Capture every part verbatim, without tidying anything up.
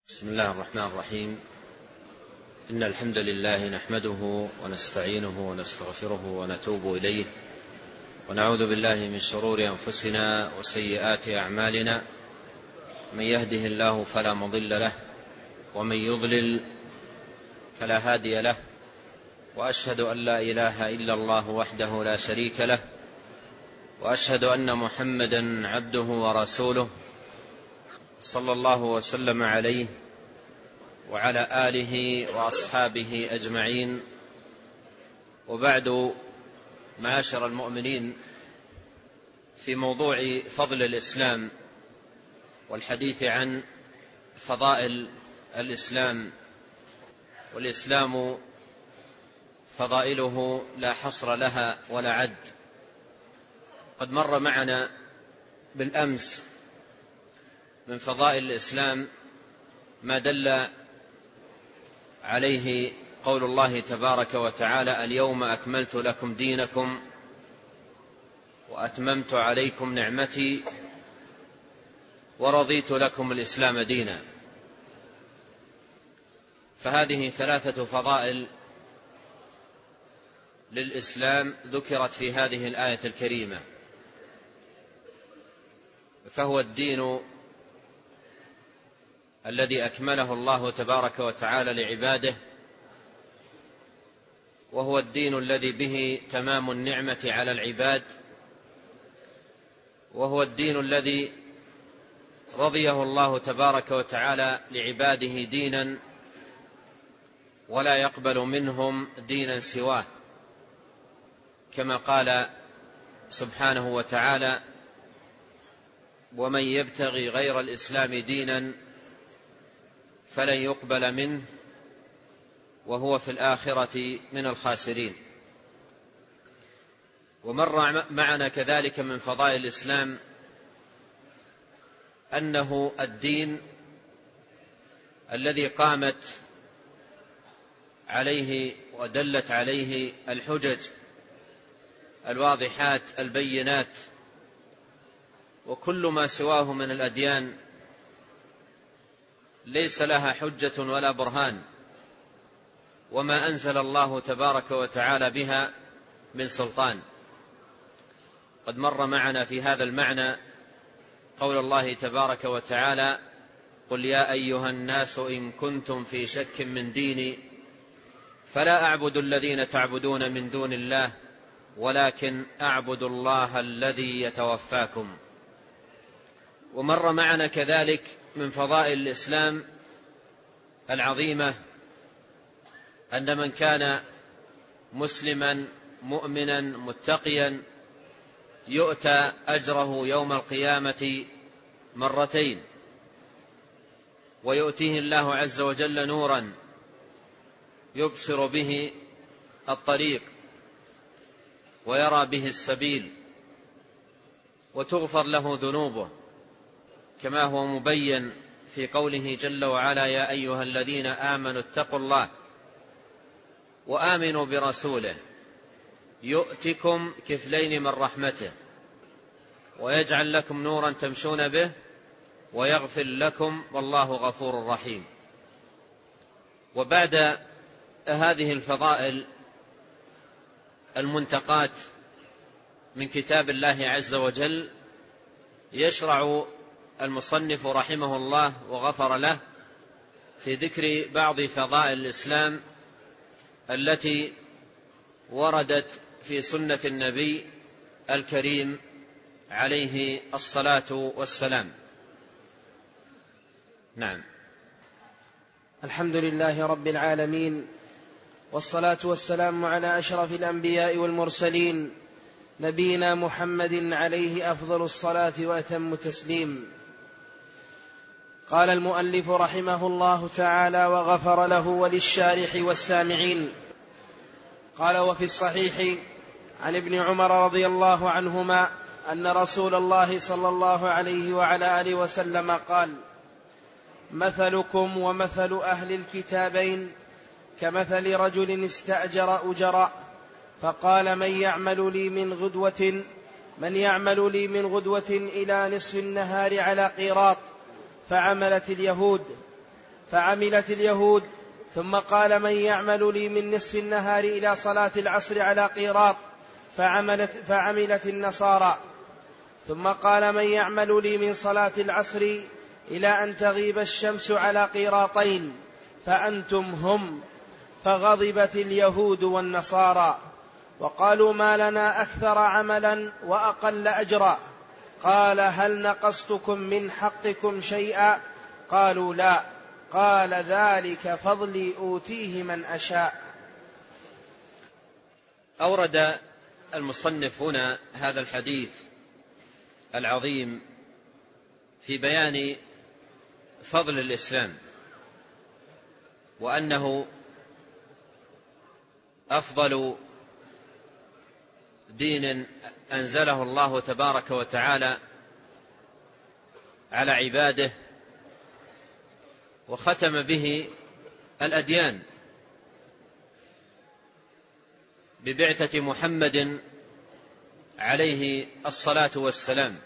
بسم الله الرحمن الرحيم. إن الحمد لله نحمده ونستعينه ونستغفره ونتوب إليه، ونعوذ بالله من شرور أنفسنا وسيئات أعمالنا. من يهده الله فلا مضل له، ومن يضلل فلا هادي له، وأشهد أن لا إله إلا الله وحده لا شريك له، وأشهد أن محمدا عبده ورسوله صلى الله وسلم عليه وعلى آله وأصحابه أجمعين. وبعد، معاشر المؤمنين، في موضوع فضل الإسلام والحديث عن فضائل الإسلام، والإسلام فضائله لا حصر لها ولا عد. قد مر معنا بالأمس من فضائل الإسلام ما دل عليه قول الله تبارك وتعالى: اليوم أكملت لكم دينكم وأتممت عليكم نعمتي ورضيت لكم الإسلام دينا. فهذه ثلاثة فضائل للإسلام ذكرت في هذه الآية الكريمة. فهو الدين الذي أكمله الله تبارك وتعالى لعباده، وهو الدين الذي به تمام النعمة على العباد، وهو الدين الذي رضيه الله تبارك وتعالى لعباده دينا ولا يقبل منهم دينا سواه، كما قال سبحانه وتعالى: ومن يبتغي غير الإسلام دينا فلن يقبل منه وهو في الآخرة من الخاسرين. ومر معنا كذلك من فضائل الإسلام أنه الدين الذي قامت عليه ودلت عليه الحجج الواضحات البينات، وكل ما سواه من الأديان ليس لها حجة ولا برهان، وما أنزل الله تبارك وتعالى بها من سلطان. قد مر معنا في هذا المعنى قول الله تبارك وتعالى: قل يا أيها الناس إن كنتم في شك من ديني فلا أعبد الذين تعبدون من دون الله ولكن أعبد الله الذي يتوفاكم. ومر معنا كذلك من فضائل الإسلام العظيمة أن من كان مسلما مؤمنا متقيا يؤتى أجره يوم القيامة مرتين، ويؤتيه الله عز وجل نورا يبصر به الطريق ويرى به السبيل، وتغفر له ذنوبه، كما هو مبين في قوله جل وعلا: يا أيها الذين آمنوا اتقوا الله وآمنوا برسوله يؤتكم كفلين من رحمته ويجعل لكم نورا تمشون به ويغفر لكم والله غفور رحيم. وبعد هذه الفضائل المنتقات من كتاب الله عز وجل يشرع المصنف رحمه الله وغفر له في ذكر بعض فضائل الإسلام التي وردت في سنة النبي الكريم عليه الصلاة والسلام. نعم. الحمد لله رب العالمين، والصلاة والسلام على أشرف الأنبياء والمرسلين، نبينا محمد عليه أفضل الصلاة وأتم التسليم. قال المؤلف رحمه الله تعالى وغفر له وللشارح والسامعين: قال: وفي الصحيح عن ابن عمر رضي الله عنهما أن رسول الله صلى الله عليه وعلى آله وسلم قال: مثلكم ومثل أهل الكتابين كمثل رجل استأجر أجراء فقال: من يعمل لي من غدوة من يعمل لي من غدوة إلى نصف النهار على قيراط، فعملت اليهود فعملت اليهود. ثم قال: من يعمل لي من نصف النهار إلى صلاة العصر على قيراط، فعملت, فعملت النصارى. ثم قال: من يعمل لي من صلاة العصر إلى أن تغيب الشمس على قيراطين، فأنتم هم. فغضبت اليهود والنصارى وقالوا: ما لنا أكثر عملا وأقل أجرا. قال: هل نقصتكم من حقكم شيئا؟ قالوا: لا. قال: ذلك فضلي أوتيه من أشاء. أورد المصنف هنا هذا الحديث العظيم في بيان فضل الإسلام، وأنه أفضل دين أنزله الله تبارك وتعالى على عباده، وختم به الأديان ببعثة محمد عليه الصلاة والسلام.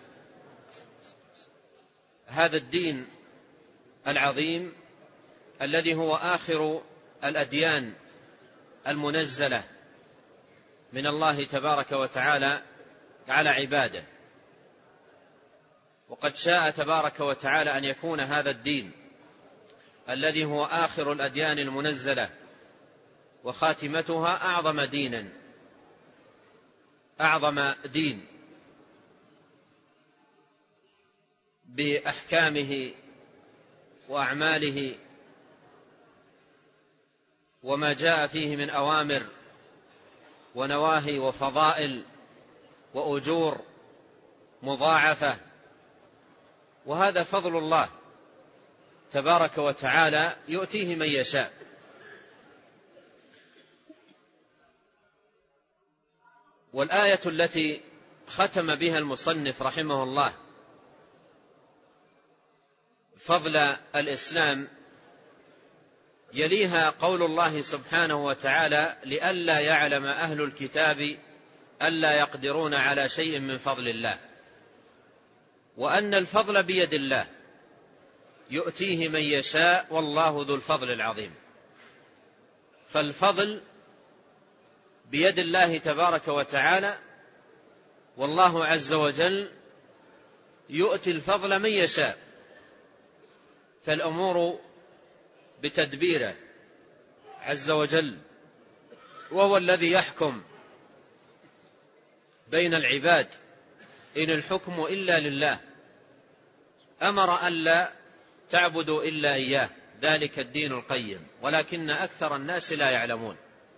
هذا الدين العظيم الذي هو آخر الأديان المنزلة من الله تبارك وتعالى على عباده، وقد شاء تبارك وتعالى أن يكون هذا الدين الذي هو آخر الأديان المنزلة وخاتمتها أعظم دينا أعظم دين بأحكامه وأعماله وما جاء فيه من أوامر ونواهي وفضائل وأجور مضاعفة. وهذا فضل الله تبارك وتعالى يؤتيه من يشاء. والآية التي ختم بها المصنف رحمه الله فضل الإسلام يليها قول الله سبحانه وتعالى: لئلا يعلم أهل الكتاب ألا يقدرون على شيء من فضل الله، وأن الفضل بيد الله يؤتيه من يشاء والله ذو الفضل العظيم. فالفضل بيد الله تبارك وتعالى، والله عز وجل يؤتي الفضل من يشاء، فالأمور بتدبيره عز وجل، وهو الذي يحكم بين العباد، إن الحكم إلا لله، أمر ألا تعبدوا إلا إياه، ذلك الدين القيم، ولكن أكثر الناس لا يعلمون.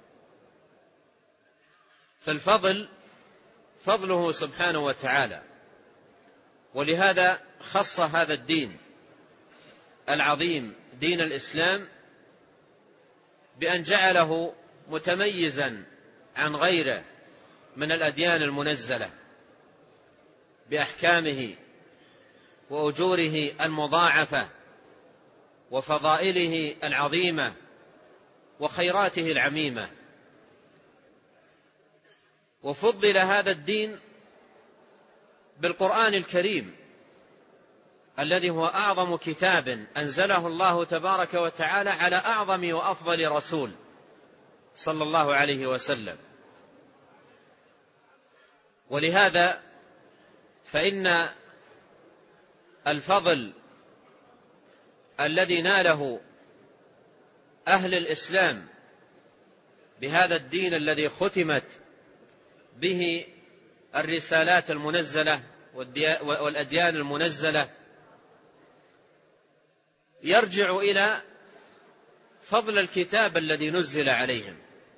فالفضل فضله سبحانه وتعالى، ولهذا خص هذا الدين العظيم دين الإسلام بأن جعله متميزا عن غيره من الأديان المنزلة بأحكامه وأجوره المضاعفة وفضائله العظيمة وخيراته العميمة. وفضل هذا الدين بالقرآن الكريم الذي هو أعظم كتاب أنزله الله تبارك وتعالى على أعظم وأفضل رسول صلى الله عليه وسلم. ولهذا فإن الفضل الذي ناله أهل الإسلام بهذا الدين الذي ختمت به الرسالات المنزلة والأديان المنزلة يرجع إلى فضل الكتاب الذي نزل عليهم،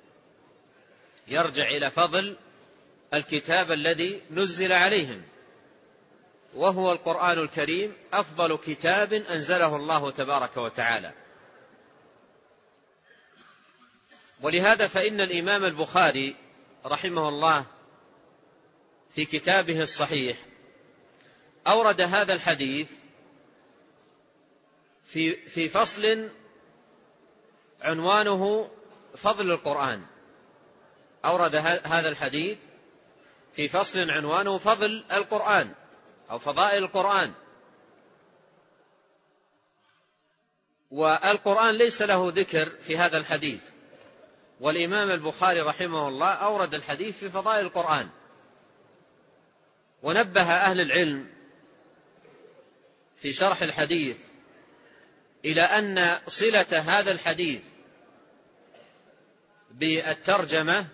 يرجع إلى فضل الكتاب الذي نزل عليهم، وهو القرآن الكريم، أفضل كتاب أنزله الله تبارك وتعالى. ولهذا فإن الإمام البخاري رحمه الله في كتابه الصحيح أورد هذا الحديث في في فصل عنوانه فضل القرآن. أورد هذا الحديث في فصل عنوانه فضل القرآن أو فضائل القرآن. والقرآن ليس له ذكر في هذا الحديث، والإمام البخاري رحمه الله أورد الحديث في فضائل القرآن. ونبه أهل العلم في شرح الحديث إلى أن صلة هذا الحديث بالترجمة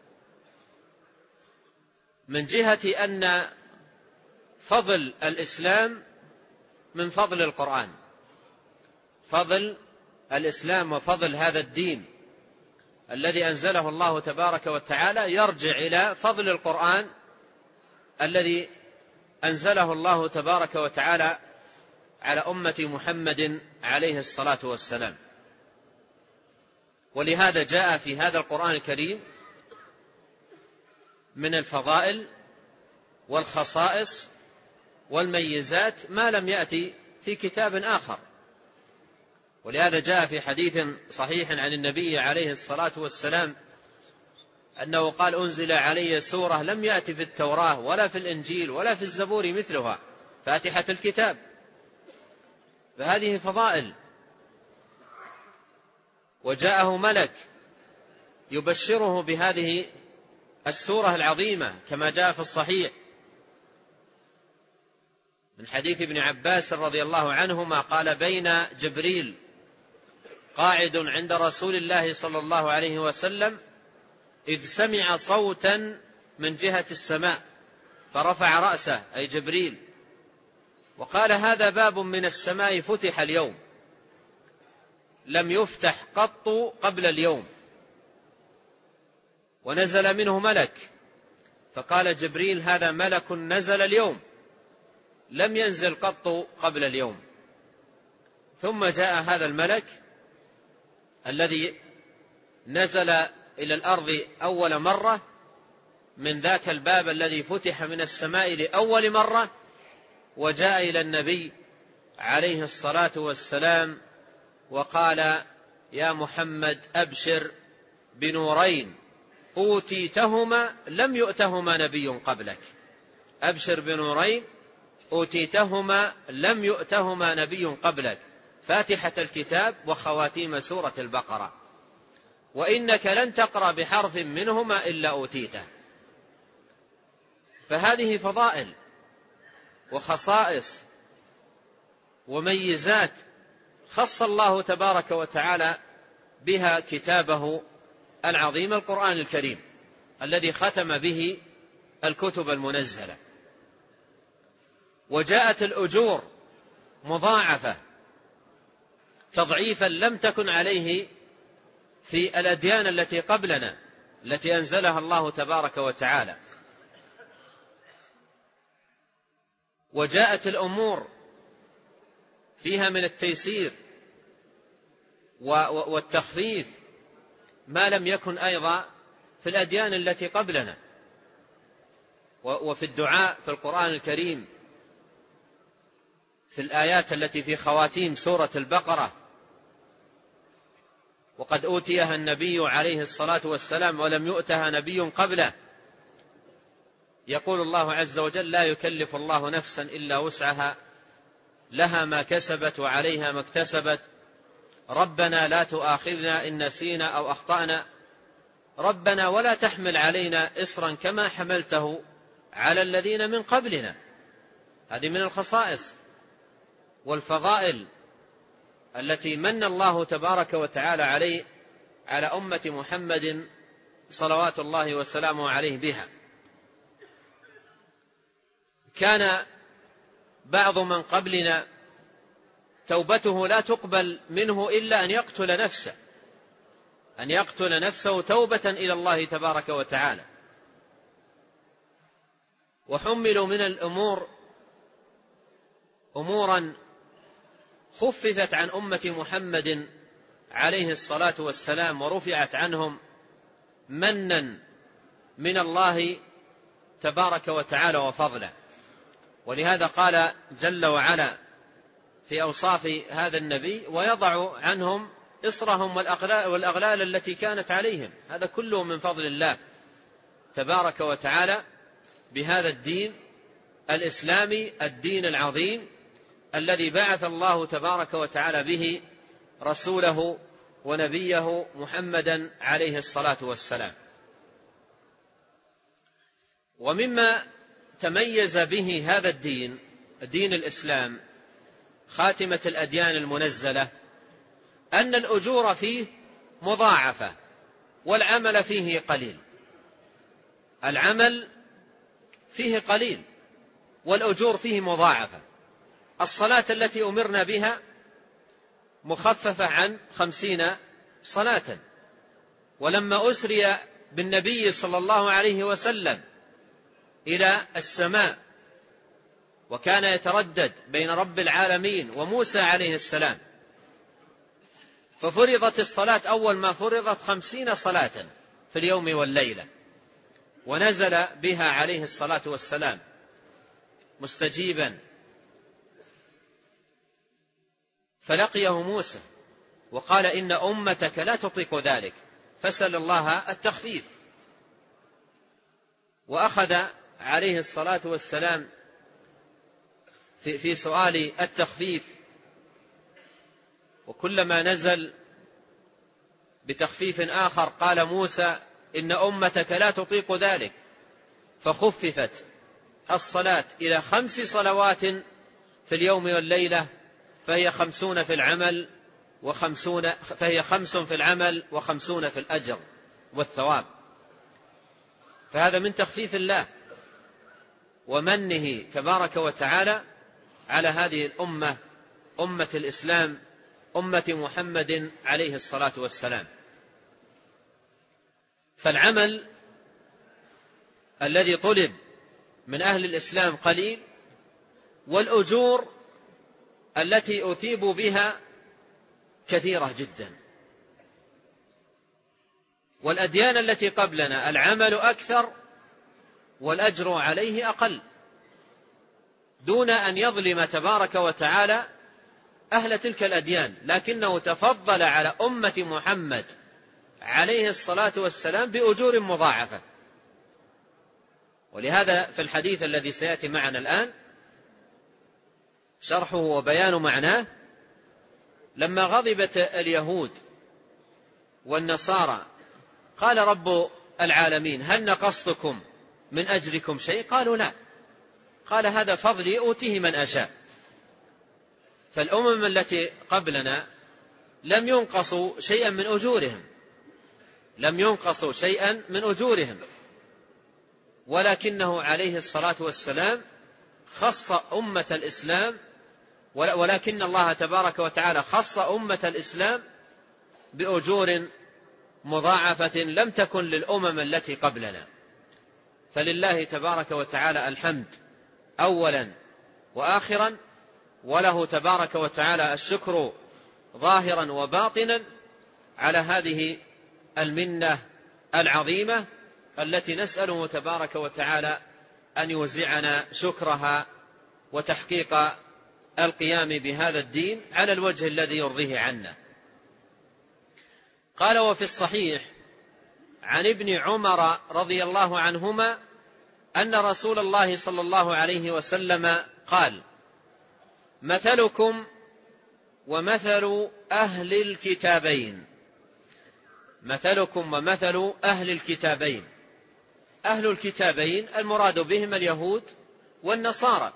من جهة أن فضل الإسلام من فضل القرآن، فضل الإسلام وفضل هذا الدين الذي أنزله الله تبارك وتعالى يرجع إلى فضل القرآن الذي أنزله الله تبارك وتعالى على أمة محمد عليه الصلاة والسلام. ولهذا جاء في هذا القرآن الكريم من الفضائل والخصائص والميزات ما لم يأتي في كتاب آخر. ولهذا جاء في حديث صحيح عن النبي عليه الصلاة والسلام أنه قال: أنزل علي سورة لم يأتي في التوراة ولا في الإنجيل ولا في الزبور مثلها، فاتحة الكتاب. فهذه فضائل. وجاءه ملك يبشره بهذه السورة العظيمة كما جاء في الصحيح من حديث ابن عباس رضي الله عنهما قال: بين جبريل قاعد عند رسول الله صلى الله عليه وسلم إذ سمع صوتا من جهة السماء فرفع رأسه، أي جبريل، وقال: هذا باب من السماء فتح اليوم لم يفتح قط قبل اليوم. ونزل منه ملك، فقال جبريل: هذا ملك نزل اليوم لم ينزل قط قبل اليوم. ثم جاء هذا الملك الذي نزل إلى الأرض أول مرة من ذاك الباب الذي فتح من السماء لأول مرة، وجاء إلى النبي عليه الصلاة والسلام وقال: يا محمد أبشر بنورين أوتيتهما لم يؤتهما نبي قبلك. أبشر بنورين أوتيتهما لم يؤتهما نبي قبلك، فاتحة الكتاب وخواتيم سورة البقرة، وإنك لن تقرأ بحرف منهما إلا أوتيته. فهذه فضائل وخصائص وميزات خص الله تبارك وتعالى بها كتابه العظيم القرآن الكريم الذي ختم به الكتب المنزلة. وجاءت الأجور مضاعفة تضعيفا لم تكن عليه في الأديان التي قبلنا التي أنزلها الله تبارك وتعالى. وجاءت الأمور فيها من التيسير والتخفيف ما لم يكن أيضا في الأديان التي قبلنا. وفي الدعاء في القرآن الكريم في الآيات التي في خواتيم سورة البقرة: وقد أوتيها النبي عليه الصلاة والسلام ولم يؤتها نبي قبله، يقول الله عز وجل: لا يكلف الله نفسا إلا وسعها لها ما كسبت وعليها ما اكتسبت، ربنا لا تؤاخذنا إن نسينا أو أخطأنا، ربنا ولا تحمل علينا إصرا كما حملته على الذين من قبلنا. هذه من الخصائص والفضائل التي من الله تبارك وتعالى عليه على أمة محمد صلوات الله وسلامه عليه بها. كان بعض من قبلنا توبته لا تقبل منه إلا أن يقتل نفسه أن يقتل نفسه توبة إلى الله تبارك وتعالى. وحملوا من الأمور أمورا خففت عن أمة محمد عليه الصلاة والسلام ورفعت عنهم منا من الله تبارك وتعالى وفضله. ولهذا قال جل وعلا في أوصاف هذا النبي: ويضع عنهم إصرهم والأغلال التي كانت عليهم. هذا كله من فضل الله تبارك وتعالى بهذا الدين الإسلامي، الدين العظيم الذي بعث الله تبارك وتعالى به رسوله ونبيه محمدا عليه الصلاة والسلام. ومما تميز به هذا الدين، دين الإسلام خاتمة الأديان المنزلة، أن الأجور فيه مضاعفة والعمل فيه قليل. العمل فيه قليل والأجور فيه مضاعفة. الصلاة التي أمرنا بها مخففة عن خمسين صلاة، ولما أسري بالنبي صلى الله عليه وسلم إلى السماء وكان يتردد بين رب العالمين وموسى عليه السلام، ففرضت الصلاة أول ما فرضت خمسين صلاة في اليوم والليلة، ونزل بها عليه الصلاة والسلام مستجيبا، فلقيه موسى وقال إن أمتك لا تطيق ذلك فسأل الله التخفيف. وأخذ عليه الصلاة والسلام في, في سؤال التخفيف، وكلما نزل بتخفيف آخر قال موسى إن أمتك لا تطيق ذلك، فخففت الصلاة إلى خمس صلوات في اليوم والليلة، فهي خمسون في العمل وخمسون فهي خمس في العمل وخمسون في الأجر والثواب. فهذا من تخفيف الله ومنه تبارك وتعالى على هذه الأمة، أمة الإسلام، أمة محمد عليه الصلاة والسلام. فالعمل الذي طلب من أهل الإسلام قليل، والأجور التي أثيبوا بها كثيرة جدا. والأديان التي قبلنا العمل أكثر والأجر عليه أقل، دون أن يظلم تبارك وتعالى أهل تلك الأديان، لكنه تفضل على أمة محمد عليه الصلاة والسلام بأجور مضاعفة. ولهذا في الحديث الذي سيأتي معنا الآن شرحه وبيان معناه، لما غضبت اليهود والنصارى قال رب العالمين هل نقصتكم من أجركم شيء؟ قالوا لا. قال هذا فضلي أوتيه من أشاء. فالأمم التي قبلنا لم ينقصوا شيئا من أجورهم، لم ينقصوا شيئا من أجورهم، ولكنه عليه الصلاة والسلام خص أمة الإسلام، ولكن الله تبارك وتعالى خص أمة الإسلام بأجور مضاعفة لم تكن للأمم التي قبلنا. فلله تبارك وتعالى الحمد أولا وآخرا، وله تبارك وتعالى الشكر ظاهرا وباطنا على هذه المنة العظيمة التي نسأله تبارك وتعالى أن يوزعنا شكرها وتحقيق القيام بهذا الدين على الوجه الذي يرضيه عنا. قال وفي الصحيح عن ابن عمر رضي الله عنهما أن رسول الله صلى الله عليه وسلم قال مثلكم ومثل أهل الكتابين، مثلكم ومثل أهل الكتابين. أهل الكتابين المراد بهم اليهود والنصارى.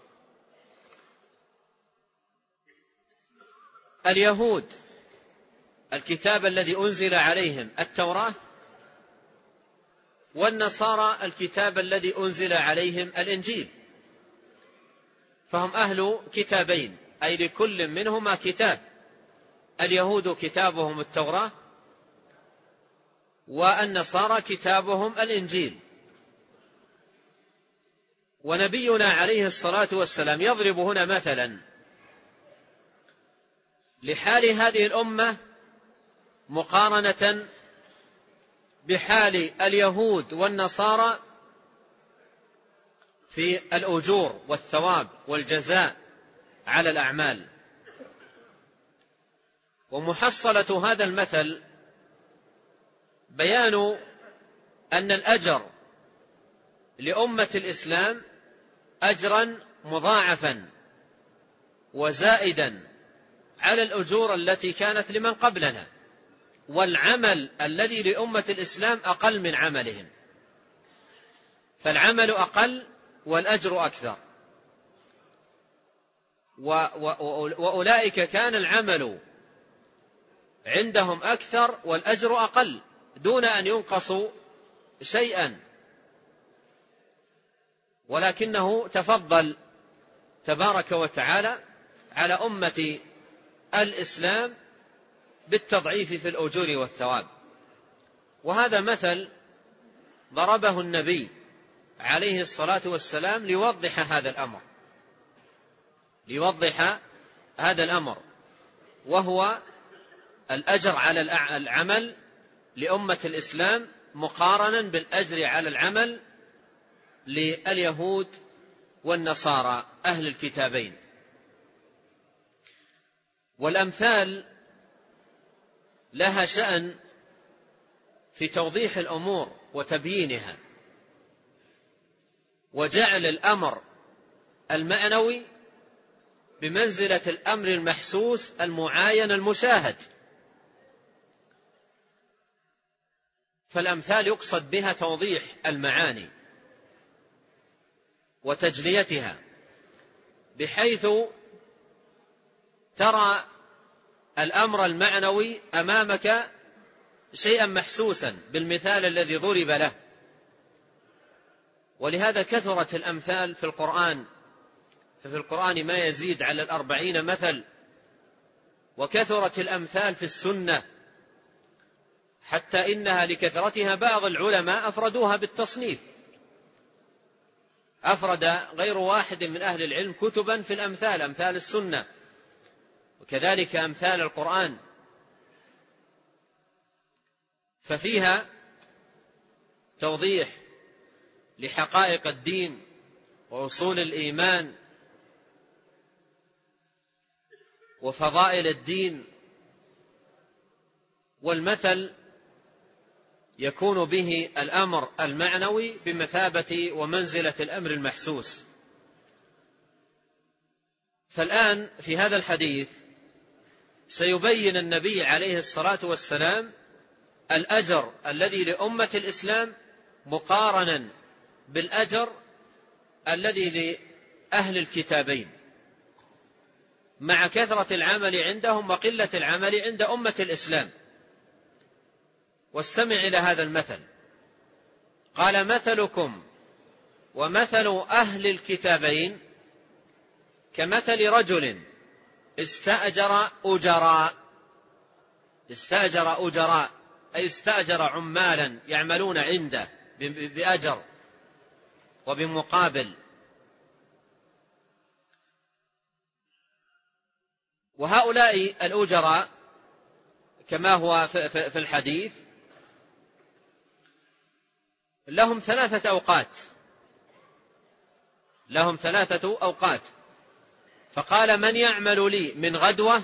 اليهود الكتاب الذي أنزل عليهم التوراة، والنصارى الكتاب الذي أنزل عليهم الإنجيل، فهم أهل كتابين، أي لكل منهما كتاب. اليهود كتابهم التوراة، والنصارى كتابهم الإنجيل. ونبينا عليه الصلاة والسلام يضرب هنا مثلا لحال هذه الأمة مقارنة بحال اليهود والنصارى في الأجور والثواب والجزاء على الأعمال. ومحصلة هذا المثل بيان أن الأجر لأمة الإسلام أجرا مضاعفا وزائدا على الأجور التي كانت لمن قبلنا، والعمل الذي لأمة الإسلام أقل من عملهم، فالعمل أقل والأجر أكثر. وأولئك كان العمل عندهم أكثر والأجر أقل دون أن ينقصوا شيئا، ولكنه تفضل تبارك وتعالى على أمة الإسلام بالتضعيف في الأجور والثواب. وهذا مثل ضربه النبي عليه الصلاة والسلام ليوضح هذا الأمر ليوضح هذا الأمر وهو الأجر على العمل لأمة الإسلام مقارنا بالأجر على العمل لليهود والنصارى أهل الكتابين. والأمثال لها شأن في توضيح الأمور وتبيينها، وجعل الأمر المعنوي بمنزلة الأمر المحسوس المعاين المشاهد. فالأمثال يقصد بها توضيح المعاني وتجليتها، بحيث ترى الأمر المعنوي أمامك شيئا محسوسا بالمثال الذي ضرب له. ولهذا كثرت الأمثال في القرآن، ففي القرآن ما يزيد على الأربعين مثل، وكثرت الأمثال في السنة حتى إنها لكثرتها بعض العلماء أفردوها بالتصنيف، أفرد غير واحد من أهل العلم كتبا في الأمثال، أمثال السنة، وكذلك أمثال القرآن، ففيها توضيح لحقائق الدين وأصول الإيمان وفضائل الدين. والمثل يكون به الأمر المعنوي بمثابة ومنزلة الأمر المحسوس. فالآن في هذا الحديث سيبين النبي عليه الصلاة والسلام الأجر الذي لأمة الإسلام مقارنا بالأجر الذي لأهل الكتابين، مع كثرة العمل عندهم وقلة العمل عند أمة الإسلام. واستمع إلى هذا المثل. قال: مثلكم ومثل أهل الكتابين كمثل رجل استأجر أجراء استأجر أجراء أي استأجر عمالا يعملون عنده بأجر وبمقابل. وهؤلاء الأجراء كما هو في الحديث لهم ثلاثة أوقات لهم ثلاثة أوقات فقال: من يعمل لي من غدوة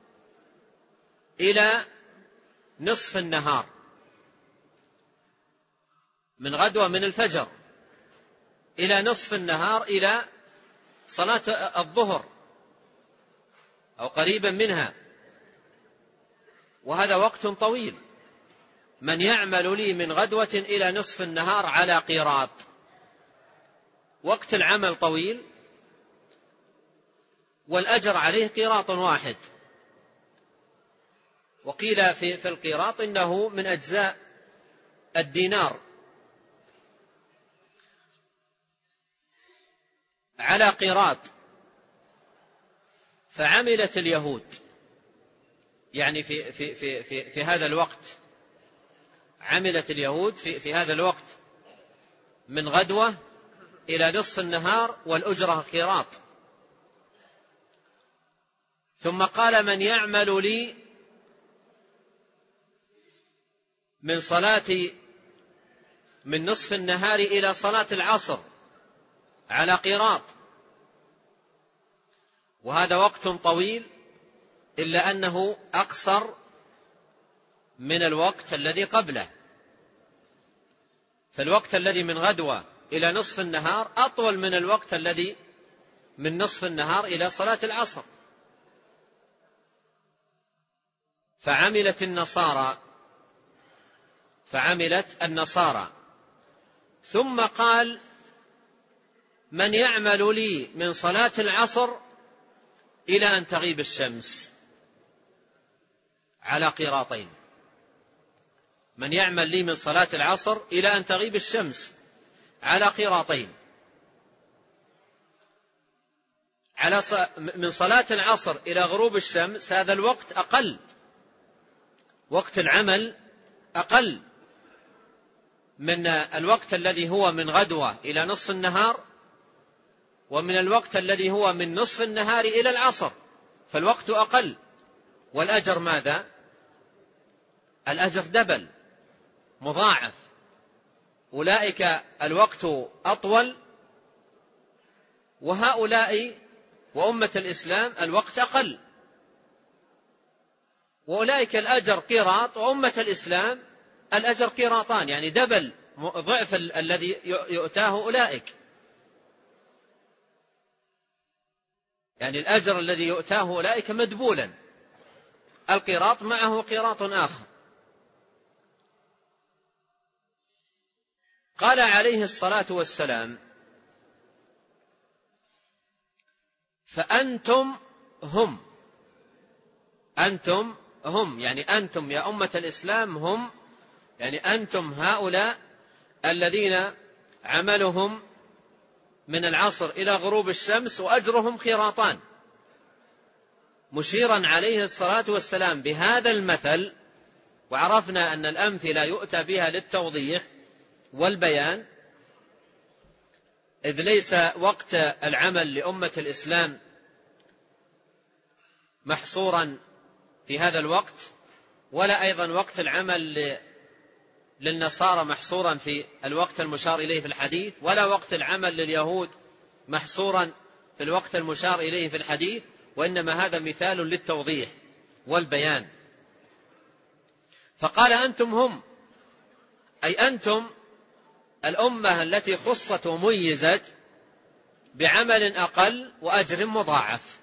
إلى نصف النهار، من غدوة من الفجر إلى نصف النهار إلى صلاة الظهر أو قريبا منها، وهذا وقت طويل. من يعمل لي من غدوة إلى نصف النهار على قيراط، وقت العمل طويل والأجر عليه قيراط واحد. وقيل في, في القيراط إنه من أجزاء الدينار على قيراط. فعملت اليهود يعني في, في, في, في, في هذا الوقت عملت اليهود في, في هذا الوقت من غدوة إلى نصف النهار والأجرة قيراط. ثم قال: من يعمل لي من صلاة من نصف النهار إلى صلاة العصر على قيراط، وهذا وقت طويل إلا أنه أقصر من الوقت الذي قبله. فالوقت الذي من غدوة إلى نصف النهار أطول من الوقت الذي من نصف النهار إلى صلاة العصر. فعملت النصارى فعملت النصارى ثم قال: من يعمل لي من صلاة العصر إلى أن تغيب الشمس على قيراطين. من يعمل لي من صلاة العصر إلى أن تغيب الشمس على قيراطين. على من صلاة العصر إلى غروب الشمس هذا الوقت أقل، وقت العمل أقل من الوقت الذي هو من غدوة إلى نصف النهار، ومن الوقت الذي هو من نصف النهار إلى العصر، فالوقت أقل. والأجر ماذا؟ الأجر دبل مضاعف. أولئك الوقت أطول، وهؤلاء وأمة الإسلام الوقت أقل. وأولئك الأجر قيراط، وأمة الإسلام الأجر قيراطان، يعني دبل ضعف الذي يؤتاه أولئك. يعني الأجر الذي يؤتاه أولئك مدبولا، القيراط معه قيراط آخر. قال عليه الصلاة والسلام: فأنتم هم. أنتم هم يعني أنتم يا أمة الإسلام هم، يعني أنتم هؤلاء الذين عملهم من العصر إلى غروب الشمس وأجرهم قيراطان، مشيرا عليه الصلاة والسلام بهذا المثل. وعرفنا أن الأمثلة يؤتى بها للتوضيح والبيان، إذ ليس وقت العمل لأمة الإسلام محصورا في هذا الوقت، ولا أيضا وقت العمل للنصارى محصورا في الوقت المشار إليه في الحديث، ولا وقت العمل لليهود محصورا في الوقت المشار إليه في الحديث، وإنما هذا مثال للتوضيح والبيان. فقال: أنتم هم، أي أنتم الأمة التي خصت وميزت بعمل أقل وأجر مضاعف.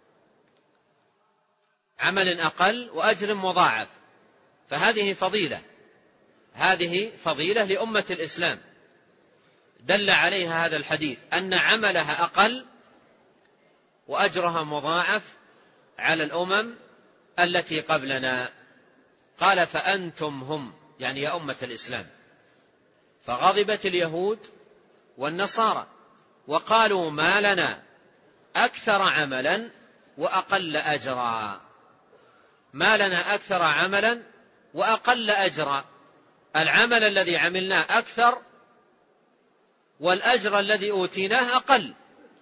عمل أقل وأجر مضاعف، فهذه فضيلة، هذه فضيلة لأمة الإسلام دل عليها هذا الحديث، أن عملها أقل وأجرها مضاعف على الأمم التي قبلنا. قال: فأنتم هم، يعني يا أمة الإسلام. فغضبت اليهود والنصارى وقالوا: ما لنا أكثر عملا وأقل أجرا. ما لنا أكثر عملا وأقل أجرا، العمل الذي عملناه أكثر والأجر الذي أوتيناه أقل.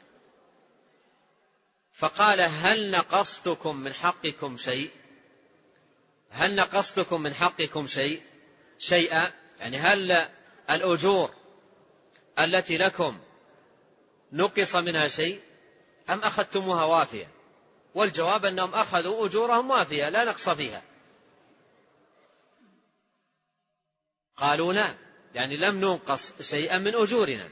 فقال: هل نقصتكم من حقكم شيء؟ هل نقصتكم من حقكم شيء شيئا يعني هل الأجور التي لكم نقص منها شيء أم أخذتموها وافية؟ والجواب أنهم أخذوا أجورهم وافية لا نقص فيها. قالوا: لا، يعني لم ننقص شيئا من أجورنا.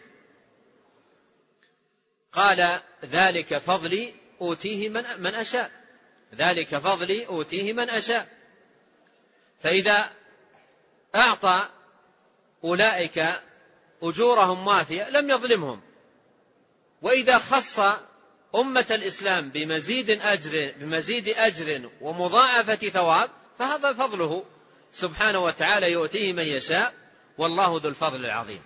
قال: ذلك فضلي أوتيه من, من أشاء ذلك فضلي أوتيه من أشاء. فإذا أعطى أولئك أجورهم وافية لم يظلمهم، وإذا خص أمة الإسلام بمزيد أجر, بمزيد أجر ومضاعفة ثواب فهذا فضله سبحانه وتعالى يؤتيه من يشاء، والله ذو الفضل العظيم.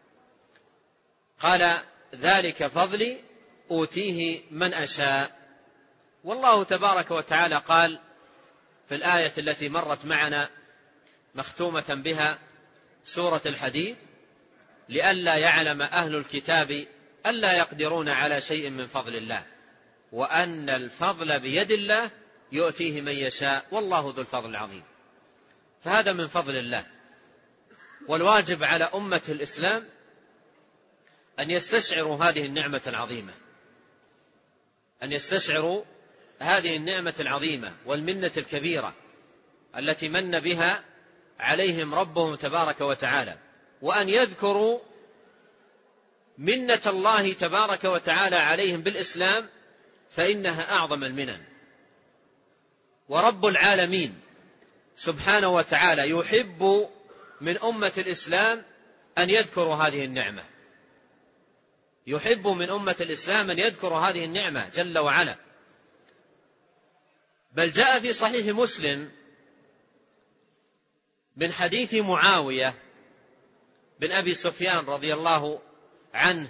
قال: ذلك فضلي أوتيه من أشاء. والله تبارك وتعالى قال في الآية التي مرت معنا مختومة بها سورة الحديد: لئلا يعلم أهل الكتاب ألا يقدرون على شيء من فضل الله وأن الفضل بيد الله يؤتيه من يشاء والله ذو الفضل العظيم. فهذا من فضل الله، والواجب على أمة الإسلام أن يستشعروا هذه النعمة العظيمة أن يستشعروا هذه النعمة العظيمة والمنة الكبيرة التي من بها عليهم ربهم تبارك وتعالى، وأن يذكروا منة الله تبارك وتعالى عليهم بالإسلام، فإنها أعظم المنن. ورب العالمين سبحانه وتعالى يحب من أمة الإسلام أن يذكروا هذه النعمة، يحب من أمة الإسلام أن يذكروا هذه النعمة جل وعلا. بل جاء في صحيح مسلم من حديث معاوية بن أبي سفيان رضي الله عنه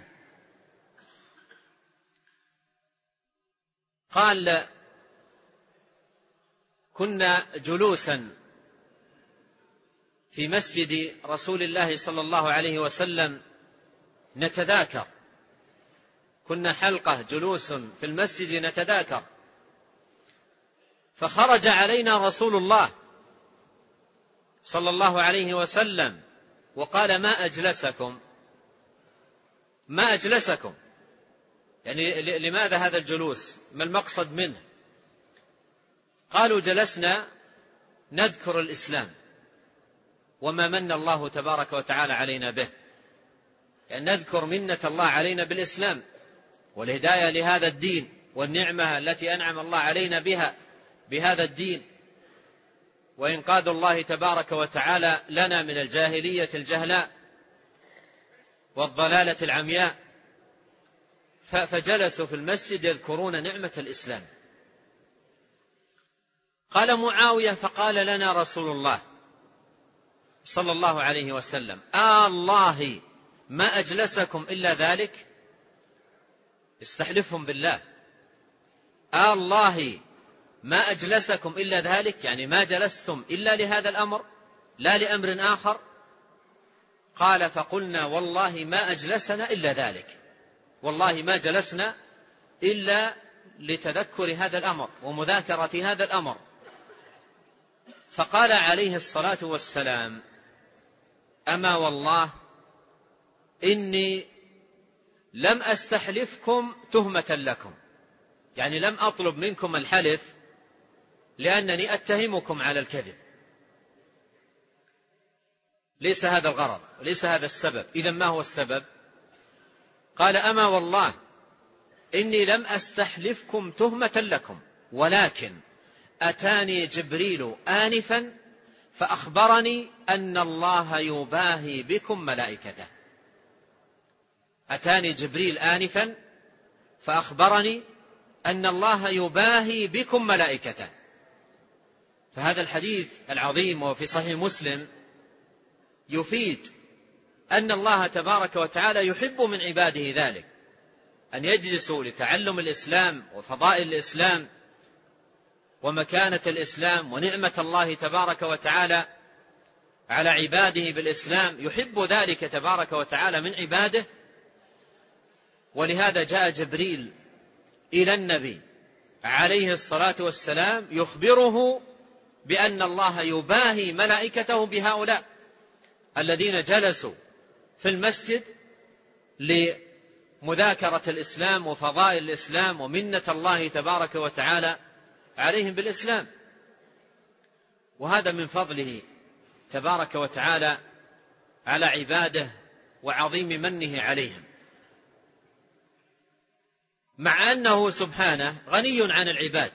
قال: كنا جلوسا في مسجد رسول الله صلى الله عليه وسلم نتذاكر، كنا حلقة جلوس في المسجد نتذاكر، فخرج علينا رسول الله صلى الله عليه وسلم وقال: ما أجلسكم ما أجلسكم يعني لماذا هذا الجلوس؟ ما المقصد منه؟ قالوا: جلسنا نذكر الإسلام وما من الله تبارك وتعالى علينا به، يعني نذكر منة الله علينا بالإسلام والهداية لهذا الدين والنعمة التي أنعم الله علينا بها بهذا الدين، وإنقاذ الله تبارك وتعالى لنا من الجاهلية الجهلاء والضلالة العمياء. فجلسوا في المسجد يذكرون نعمة الإسلام. قال معاوية: فقال لنا رسول الله صلى الله عليه وسلم: آه الله ما أجلسكم إلا ذلك. استحلفهم بالله: آه الله ما أجلسكم إلا ذلك، يعني ما جلستم إلا لهذا الأمر لا لأمر آخر. قال: فقلنا والله ما أجلسنا إلا ذلك، والله ما جلسنا إلا لتذكر هذا الأمر ومذاكرة هذا الأمر. فقال عليه الصلاة والسلام: أما والله إني لم أستحلفكم تهمة لكم، يعني لم أطلب منكم الحلف لأنني أتهمكم على الكذب، ليس هذا الغرض وليس هذا السبب. إذن ما هو السبب؟ قال: أما والله إني لم أستحلفكم تهمة لكم، ولكن أتاني جبريل آنفا فأخبرني أن الله يباهي بكم ملائكته. أتاني جبريل آنفا فأخبرني أن الله يباهي بكم ملائكته. فهذا الحديث العظيم وفي صحيح مسلم يفيد أن الله تبارك وتعالى يحب من عباده ذلك، أن يجلسوا لتعلم الإسلام وفضائل الإسلام ومكانة الإسلام ونعمة الله تبارك وتعالى على عباده بالإسلام، يحب ذلك تبارك وتعالى من عباده. ولهذا جاء جبريل إلى النبي عليه الصلاة والسلام يخبره بأن الله يباهي ملائكته بهؤلاء الذين جلسوا في المسجد لمذاكرة الإسلام وفضائل الإسلام ومنة الله تبارك وتعالى عليهم بالإسلام. وهذا من فضله تبارك وتعالى على عباده وعظيم منه عليهم، مع أنه سبحانه غني عن العباد،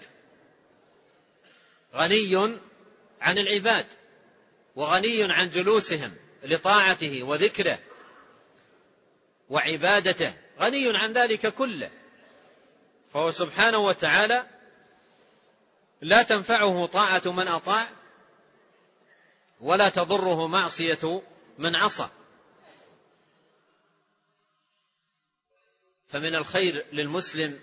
غني عن العباد وغني عن جلوسهم لطاعته وذكره وعبادته، غني عن ذلك كله. فهو سبحانه وتعالى لا تنفعه طاعة من أطاع ولا تضره معصية من عصى. فمن الخير للمسلم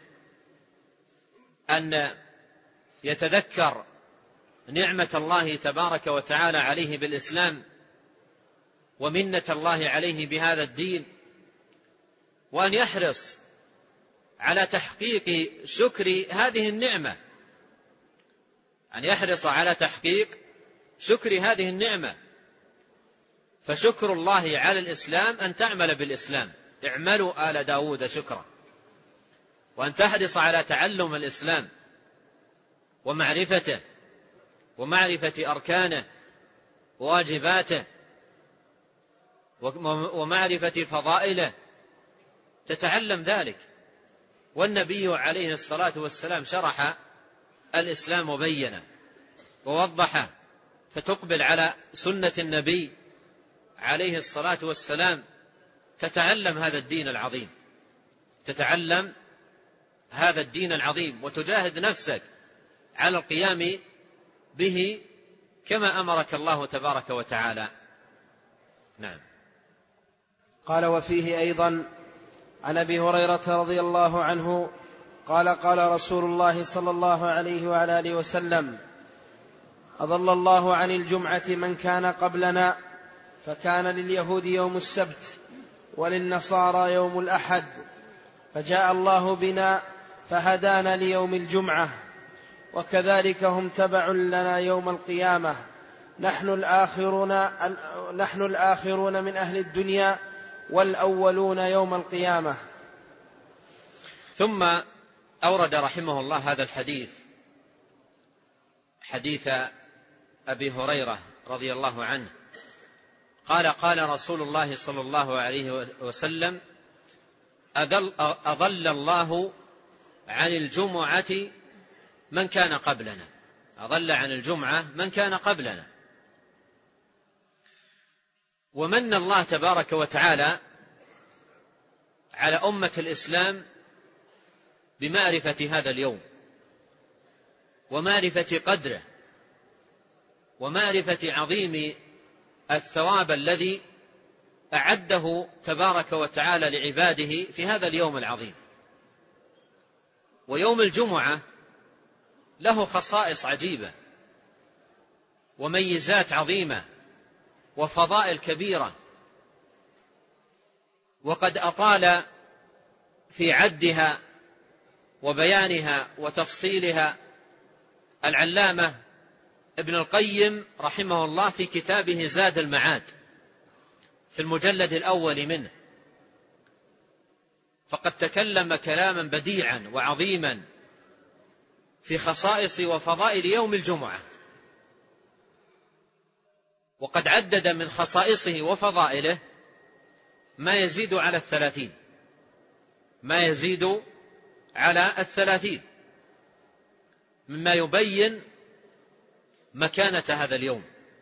أن يتذكر نعمة الله تبارك وتعالى عليه بالإسلام ومنة الله عليه بهذا الدين، وأن يحرص على تحقيق شكر هذه النعمة، أن يحرص على تحقيق شكر هذه النعمة. فشكر الله على الإسلام أن تعمل بالإسلام، اعملوا آل داود شكرا، وأن تحرص على تعلم الإسلام ومعرفته ومعرفة أركانه وواجباته ومعرفة فضائله، تتعلم ذلك. والنبي عليه الصلاة والسلام شرح الإسلام وبينه ووضحه فتقبل على سنة النبي عليه الصلاة والسلام، تتعلم هذا الدين العظيم، تتعلم هذا الدين العظيم وتجاهد نفسك على القيام به كما أمرك الله تبارك وتعالى. نعم. قال: وفيه أيضا عن أبي هريرة رضي الله عنه قال: قال رسول الله صلى الله عليه وعلى آله وسلم: أضل الله عن الجمعة من كان قبلنا، فكان لليهود يوم السبت وللنصارى يوم الأحد، فجاء الله بنا فهدانا ليوم الجمعة، وكذلك هم تبع لنا يوم القيامة، نحن الآخرون, نحن الآخرون من أهل الدنيا والأولون يوم القيامة. ثم أورد رحمه الله هذا الحديث، حديث أبي هريرة رضي الله عنه قال: قال رسول الله صلى الله عليه وسلم: أضل, أضل الله عن الجمعة من كان قبلنا، أضل عن الجمعة من كان قبلنا. ومن الله تبارك وتعالى على أمة الإسلام بمعرفة هذا اليوم، ومعرفة قدره، ومعرفة عظيم الثواب الذي أعده تبارك وتعالى لعباده في هذا اليوم العظيم. ويوم الجمعة له خصائص عجيبة وميزات عظيمة وفضائل كبيرة، وقد أطال في عدها وبيانها وتفصيلها العلامة ابن القيم رحمه الله في كتابه زاد المعاد في المجلد الأول منه، فقد تكلم كلاما بديعا وعظيما في خصائص وفضائل يوم الجمعة، وقد عدد من خصائصه وفضائله ما يزيد على الثلاثين ما يزيد على الثلاثين مما يبين مكانة هذا اليوم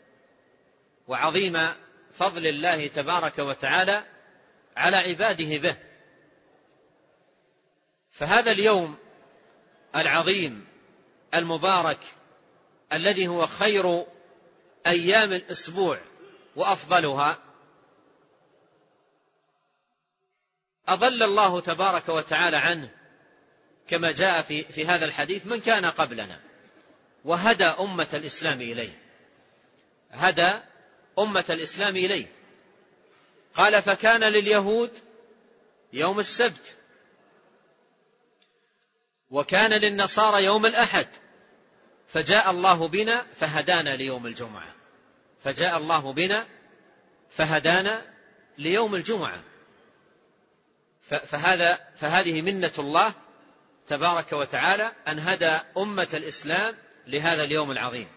وعظيم فضل الله تبارك وتعالى على عباده به. فهذا اليوم العظيم المبارك الذي هو خير أيام الأسبوع وأفضلها، أضل الله تبارك وتعالى عنه كما جاء في, في هذا الحديث من كان قبلنا، وهدى أمة الإسلام إليه، هدى أمة الإسلام إليه. قال: فكان لليهود يوم السبت، وكان للنصارى يوم الأحد، فجاء الله بنا فهدانا ليوم الجمعة، فجاء الله بنا فهدانا ليوم الجمعة. فهذا فهذه منة الله تبارك وتعالى أن هدى أمة الإسلام لهذا اليوم العظيم،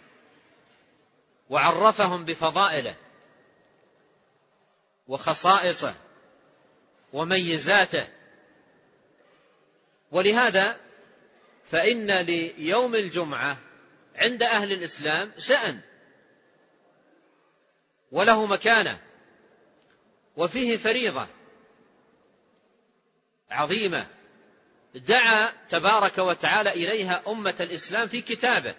وعرفهم بفضائله وخصائصه وميزاته. ولهذا فإن ليوم الجمعة عند أهل الإسلام شأن وله مكانة، وفيه فريضة عظيمة دعا تبارك وتعالى إليها أمة الإسلام في كتابه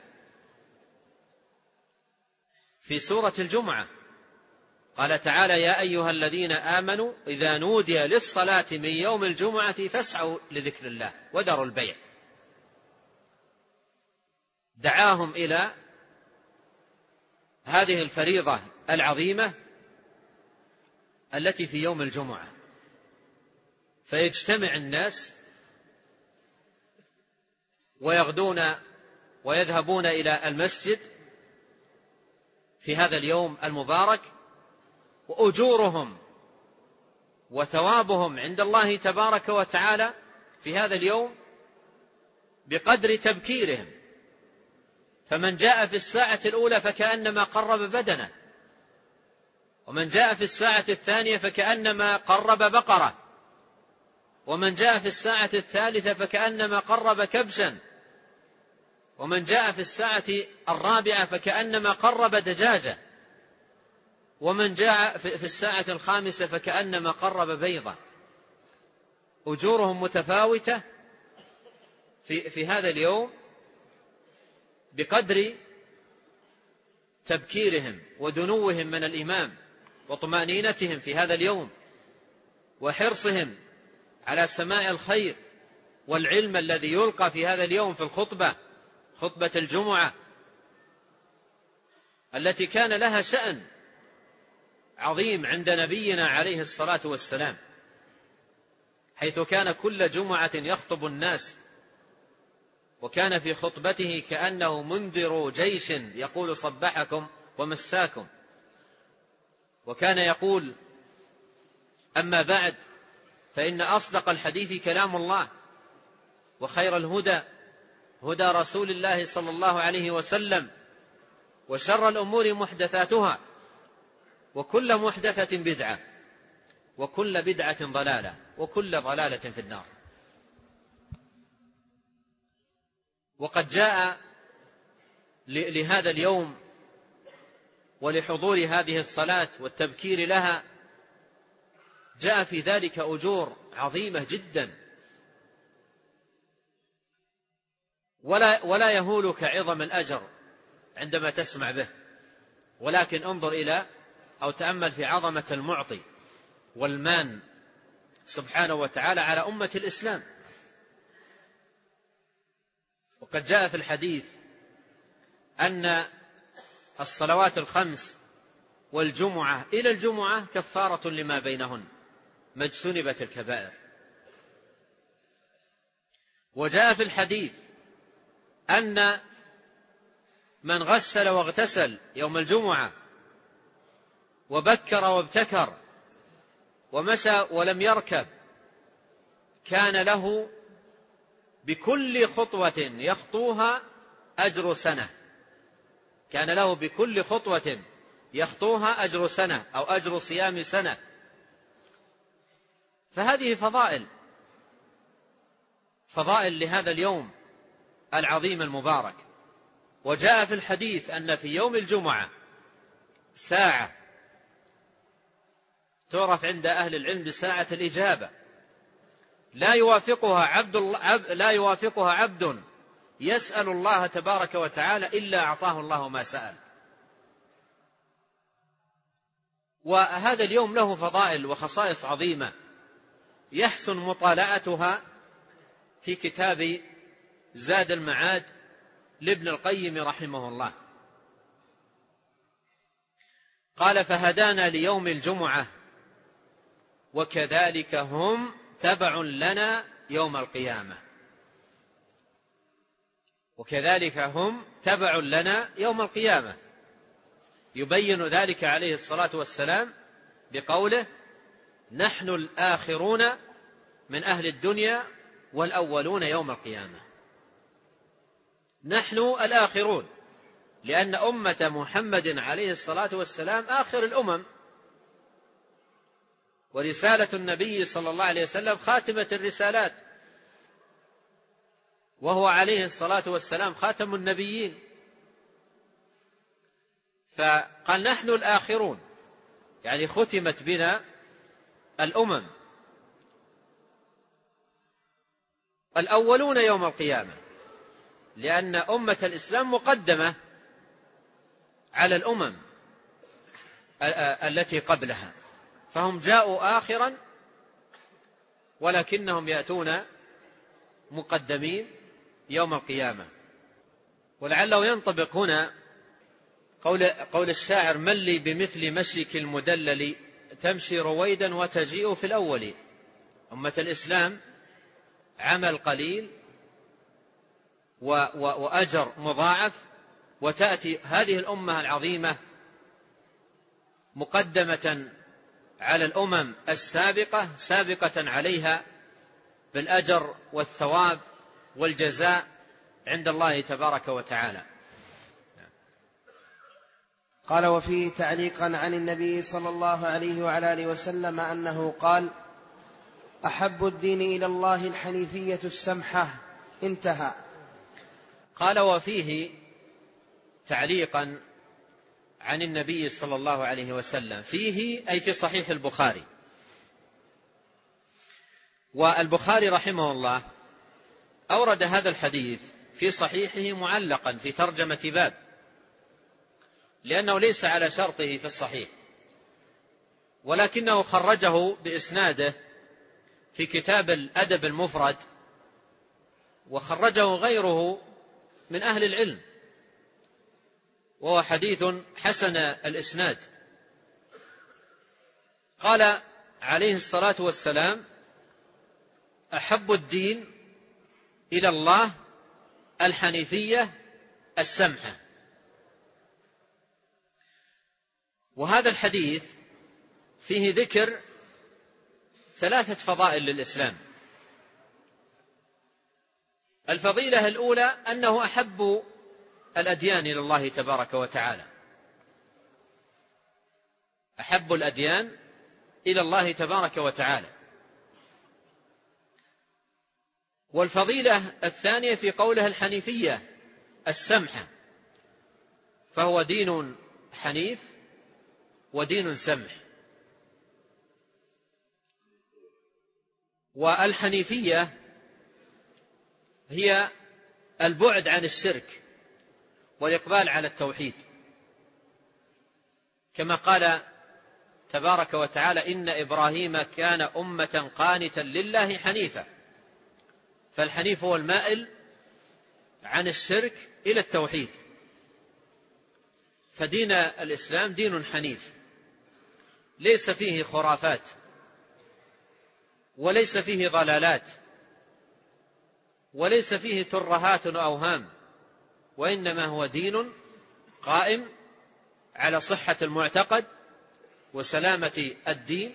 في سورة الجمعة. قال تعالى: يا أيها الذين آمنوا إذا نودي للصلاة من يوم الجمعة فاسعوا لذكر الله وذروا البيع. دعاهم إلى هذه الفريضة العظيمة التي في يوم الجمعة، فيجتمع الناس ويغدون ويذهبون إلى المسجد في هذا اليوم المبارك، وأجورهم وثوابهم عند الله تبارك وتعالى في هذا اليوم بقدر تبكيرهم. فمن جاء في الساعة الأولى فكأنما قرب بدنه، ومن جاء في الساعة الثانية فكأنما قرب بقرة، ومن جاء في الساعة الثالثة فكأنما قرب كبشا، ومن جاء في الساعة الرابعة فكأنما قرب دجاجة، ومن جاء في الساعة الخامسة فكأنما قرب بيضة. أجورهم متفاوتة في, في هذا اليوم بقدر تبكيرهم ودنوهم من الإمام وطمأنينتهم في هذا اليوم وحرصهم على سماع الخير والعلم الذي يلقى في هذا اليوم في الخطبة، خطبة الجمعة التي كان لها شأن عظيم عند نبينا عليه الصلاة والسلام، حيث كان كل جمعة يخطب الناس، وكان في خطبته كأنه منذر جيش يقول صبحكم ومساكم. وكان يقول: أما بعد، فإن أصدق الحديث كلام الله، وخير الهدى هدى رسول الله صلى الله عليه وسلم، وشر الأمور محدثاتها، وكل محدثة بدعة، وكل بدعة ضلالة، وكل ضلالة في النار. وقد جاء لهذا اليوم ولحضور هذه الصلاة والتبكير لها جاء في ذلك أجور عظيمة جدا، ولا, ولا يهولك عظم الأجر عندما تسمع به، ولكن انظر إلى أو تأمل في عظمة المعطي والمان سبحانه وتعالى على أمة الإسلام. وقد جاء في الحديث أن الصلوات الخمس والجمعة إلى الجمعة كفارة لما بينهن ما اجتنبت الكبائر. وجاء في الحديث أن من غسل واغتسل يوم الجمعة وبكر وابتكر ومشى ولم يركب كان له بكل خطوة يخطوها أجر سنة، كان له بكل خطوة يخطوها أجر سنة أو أجر صيام سنة. فهذه فضائل فضائل لهذا اليوم العظيم المبارك. وجاء في الحديث أن في يوم الجمعة ساعة تعرف عند أهل العلم بساعة الإجابة، لا يوافقها عبد لا يوافقها عبد يسأل الله تبارك وتعالى إلا أعطاه الله ما سأل. وهذا اليوم له فضائل وخصائص عظيمة يحسن مطالعتها في كتاب زاد المعاد لابن القيم رحمه الله. قال: فهدانا ليوم الجمعة وكذلك هم تبع لنا يوم القيامة. وكذلك هم تبع لنا يوم القيامة، يبين ذلك عليه الصلاة والسلام بقوله: نحن الآخرون من أهل الدنيا والأولون يوم القيامة. نحن الآخرون لأن أمة محمد عليه الصلاة والسلام آخر الأمم، ورسالة النبي صلى الله عليه وسلم خاتمة الرسالات، وهو عليه الصلاة والسلام خاتم النبيين. فقال: نحن الآخرون، يعني ختمت بنا الأمم. الأولون يوم القيامة لأن أمة الإسلام مقدمة على الأمم التي قبلها، فهم جاءوا آخرا ولكنهم يأتون مقدمين يوم القيامة. ولعله ينطبق هنا قول, قول الشاعر: من لي بمثل مشيك المدلل تمشي رويدا وتجيء في الأول. أمة الإسلام عمل قليل وأجر مضاعف، وتأتي هذه الأمة العظيمة مقدمة على الأمم السابقة سابقة عليها بالأجر والثواب والجزاء عند الله تبارك وتعالى. قال: وفيه تعليقا عن النبي صلى الله عليه وعلى آله وسلم أنه قال: أحب الدين إلى الله الحنيفية السمحة. انتهى. قال: وفيه تعليقا عن النبي صلى الله عليه وسلم، فيه أي في صحيح البخاري. والبخاري رحمه الله أورد هذا الحديث في صحيحه معلقا في ترجمة باب، لأنه ليس على شرطه في الصحيح، ولكنه خرجه بإسناده في كتاب الأدب المفرد، وخرجه غيره من أهل العلم، وهو حديث حسن الإسناد. قال عليه الصلاة والسلام: أحب الدين إلى الله الحنيفية السمحة. وهذا الحديث فيه ذكر ثلاثة فضائل للإسلام. الفضيلة الأولى أنه أحب الأديان إلى الله تبارك وتعالى، أحب الأديان إلى الله تبارك وتعالى. والفضيلة الثانية في قوله الحنيفية السمحة، فهو دين حنيف ودين سمح. والحنيفية هي البعد عن الشرك والإقبال على التوحيد، كما قال تبارك وتعالى: إن إبراهيم كان أمة قانتا لله حنيفا. فالحنيف هو المائل عن الشرك إلى التوحيد. فدين الإسلام دين حنيف، ليس فيه خرافات وليس فيه ضلالات وليس فيه ترهات وأوهام، وإنما هو دين قائم على صحة المعتقد وسلامة الدين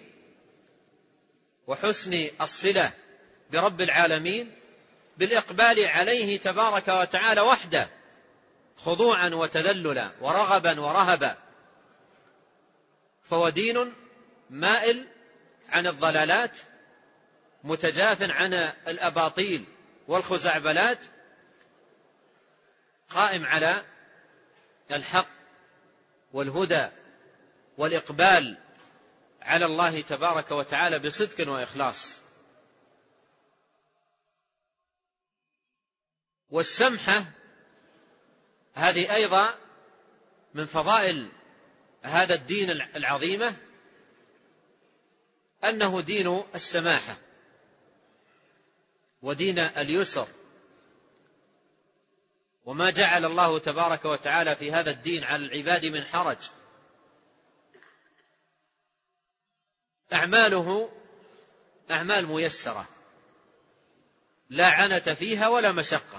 وحسن الصلة برب العالمين، بالإقبال عليه تبارك وتعالى وحده، خضوعا وتذللا ورغبا ورهبا. فهو دين مائل عن الضلالات، متجاف عن الأباطيل والخزعبلات، قائم على الحق والهدى والإقبال على الله تبارك وتعالى بصدق وإخلاص. والسمحة هذه أيضا من فضائل هذا الدين العظيمة، أنه دين السماحة ودين اليسر، وما جعل الله تبارك وتعالى في هذا الدين على العباد من حرج. أعماله أعمال ميسرة لا عنة فيها ولا مشقة.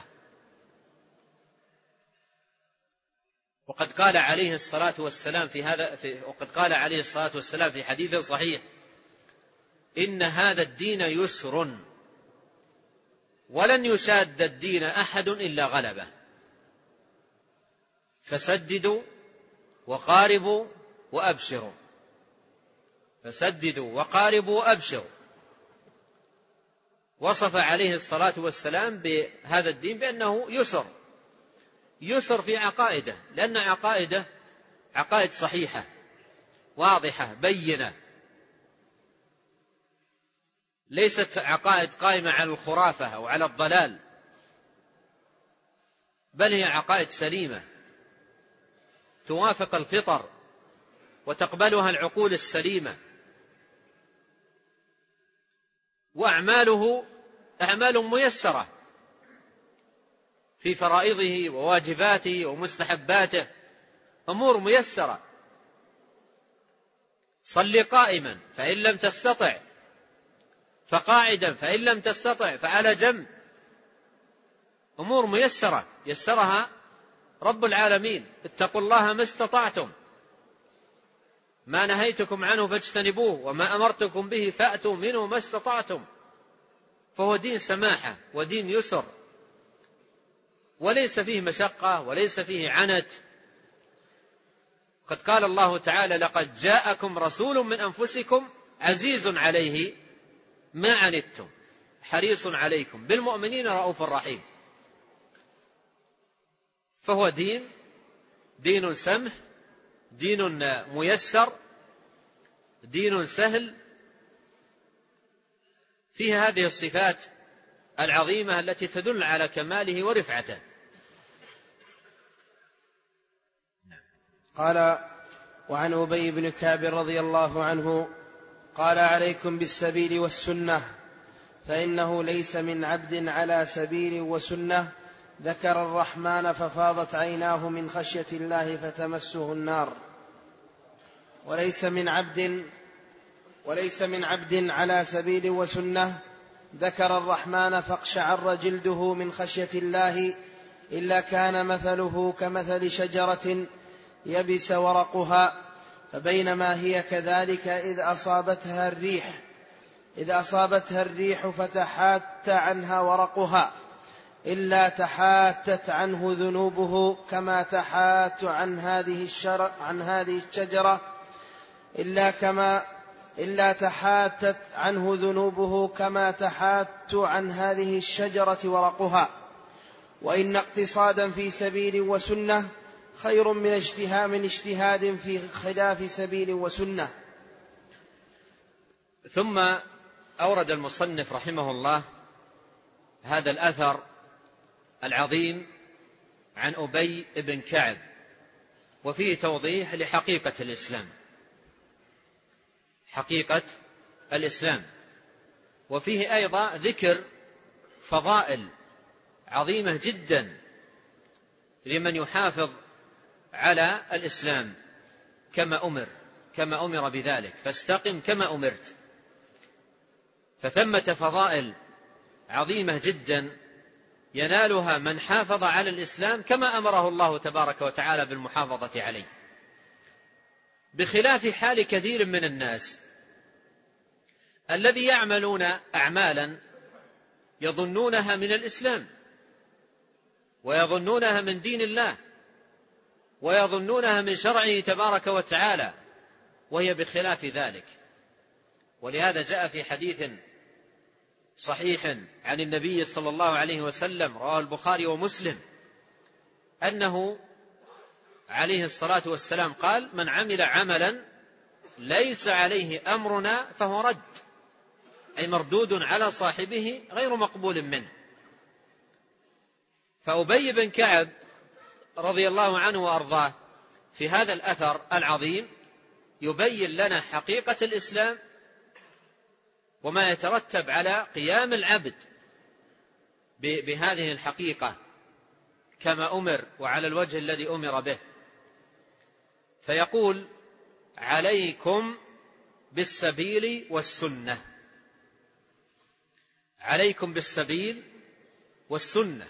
وقد قال عليه الصلاة والسلام في هذا في وقد قال عليه الصلاة والسلام في حديث صحيح: إن هذا الدين يسر ولن يشاد الدين أحد إلا غلبه، فسددوا وقاربوا وأبشروا. فسددوا وقاربوا وأبشروا. وصف عليه الصلاة والسلام بهذا الدين بأنه يسر، يسر في عقائده، لأن عقائده عقائد صحيحة واضحة بينة، ليست عقائد قائمة على الخرافة أو على الضلال، بل هي عقائد سليمة توافق الفطر وتقبلها العقول السليمة. وأعماله أعمال ميسرة في فرائضه وواجباته ومستحباته، أمور ميسرة. صل قائما فإن لم تستطع فقاعدا فإن لم تستطع فعلى جنب. أمور ميسرة يسرها رب العالمين. اتقوا الله ما استطعتم، ما نهيتكم عنه فاجتنبوه، وما أمرتكم به فأتوا منه ما استطعتم. فهو دين سماحة ودين يسر، وليس فيه مشقة وليس فيه عنت. قد قال الله تعالى: لقد جاءكم رسول من أنفسكم عزيز عليه ما عنتم حريص عليكم بالمؤمنين رؤوف رحيم. فهو دين دين سمح، دين ميسر، دين سهل، فيه هذه الصفات العظيمة التي تدل على كماله ورفعته. قال: وعن أبي بن كعب رضي الله عنه قال: عليكم بالسبيل والسنة، فإنه ليس من عبد على سبيل وسنة ذكر الرحمن ففاضت عيناه من خشية الله فتمسه النار، وليس من عبد وليس من عبد على سبيل وسنة ذكر الرحمن فاقشعر جلده من خشية الله إلا كان مثله كمثل شجرة يبس ورقها، فبينما هي كذلك إذ أصابتها الريح إذ أصابتها الريح فتحات عنها ورقها إلا تحاتت عنه ذنوبه كما تحات عن هذه الشر عن هذه الشجرة إلا كما إلا تحاتت عنه ذنوبه كما تحات عن هذه الشجرة ورقها. وإن اقتصادا في سبيل وسنة خير من اجتهاد من اجتهاد في خلاف سبيل وسنة. ثم أورد المصنف رحمه الله هذا الأثر العظيم عن أبي بن كعب، وفيه توضيح لحقيقة الإسلام حقيقة الإسلام وفيه أيضا ذكر فضائل عظيمة جدا لمن يحافظ على الإسلام كما أمر كما أمر بذلك، فاستقم كما أمرت. فثمة فضائل عظيمة جدا ينالها من حافظ على الإسلام كما أمره الله تبارك وتعالى بالمحافظة عليه، بخلاف حال كثير من الناس الذي يعملون أعمالا يظنونها من الإسلام ويظنونها من دين الله ويظنونها من شرعه تبارك وتعالى، وهي بخلاف ذلك. ولهذا جاء في حديث صحيح عن النبي صلى الله عليه وسلم رواه البخاري ومسلم أنه عليه الصلاة والسلام قال: من عمل عملا ليس عليه أمرنا فهو رد، أي مردود على صاحبه غير مقبول منه. فأبي بن كعب رضي الله عنه وأرضاه في هذا الأثر العظيم يبين لنا حقيقة الإسلام وما يترتب على قيام العبد بهذه الحقيقة كما أمر وعلى الوجه الذي أمر به. فيقول: عليكم بالسبيل والسنة. عليكم بالسبيل والسنة.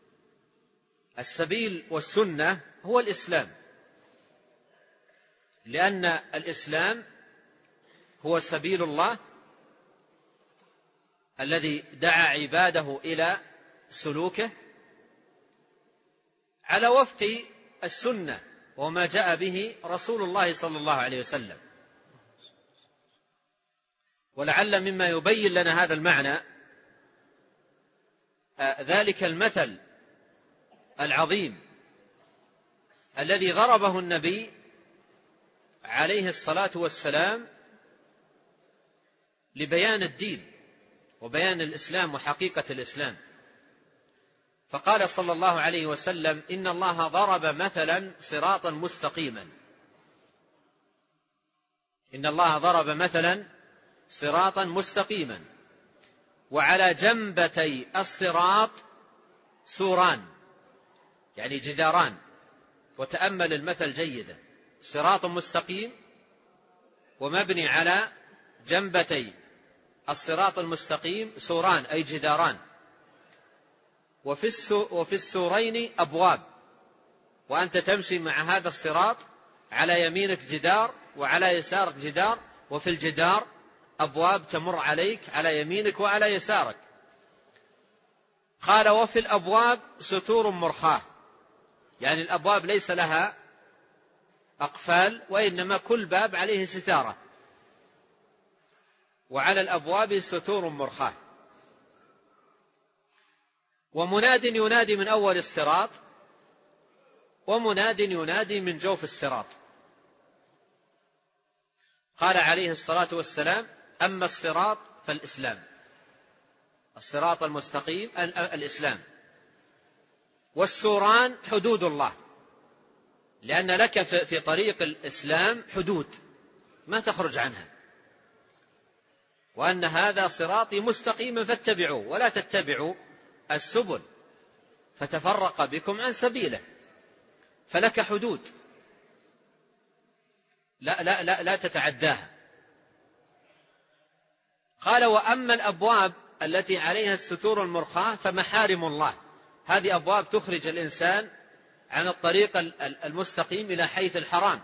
السبيل والسنة هو الإسلام، لأن الإسلام هو سبيل الله الذي دعا عباده إلى سلوكه على وفق السنة وما جاء به رسول الله صلى الله عليه وسلم. ولعل مما يبين لنا هذا المعنى ذلك المثل العظيم الذي ضربه النبي عليه الصلاة والسلام لبيان الدين وبيان الإسلام وحقيقة الإسلام. فقال صلى الله عليه وسلم: إن الله ضرب مثلا صراطا مستقيما. إن الله ضرب مثلا صراطا مستقيما وعلى جنبتي الصراط سوران، يعني جداران. وتأمل المثل جيدا: صراط مستقيم ومبني على جنبتي الصراط المستقيم سوران، أي جداران. وفي السورين أبواب، وأنت تمشي مع هذا الصراط على يمينك جدار وعلى يسارك جدار، وفي الجدار أبواب تمر عليك على يمينك وعلى يسارك. قال: وفي الأبواب ستور مرخاة، يعني الأبواب ليس لها أقفال وإنما كل باب عليه ستارة، وعلى الأبواب ستور مرخاة. ومناد ينادي من أول الصراط ومناد ينادي من جوف الصراط. قال عليه الصلاة والسلام: أما الصراط فالإسلام، الصراط المستقيم الإسلام، والسوران حدود الله، لأن لك في طريق الإسلام حدود ما تخرج عنها، وأن هذا صراطي مستقيما فاتبعوه ولا تتبعوا السبل فتفرق بكم عن سبيله، فلك حدود لا, لا, لا, لا تتعداها. قال: وأما الأبواب التي عليها الستور المرخاة فمحارم الله، هذه أبواب تخرج الإنسان عن الطريق المستقيم إلى حيث الحرام.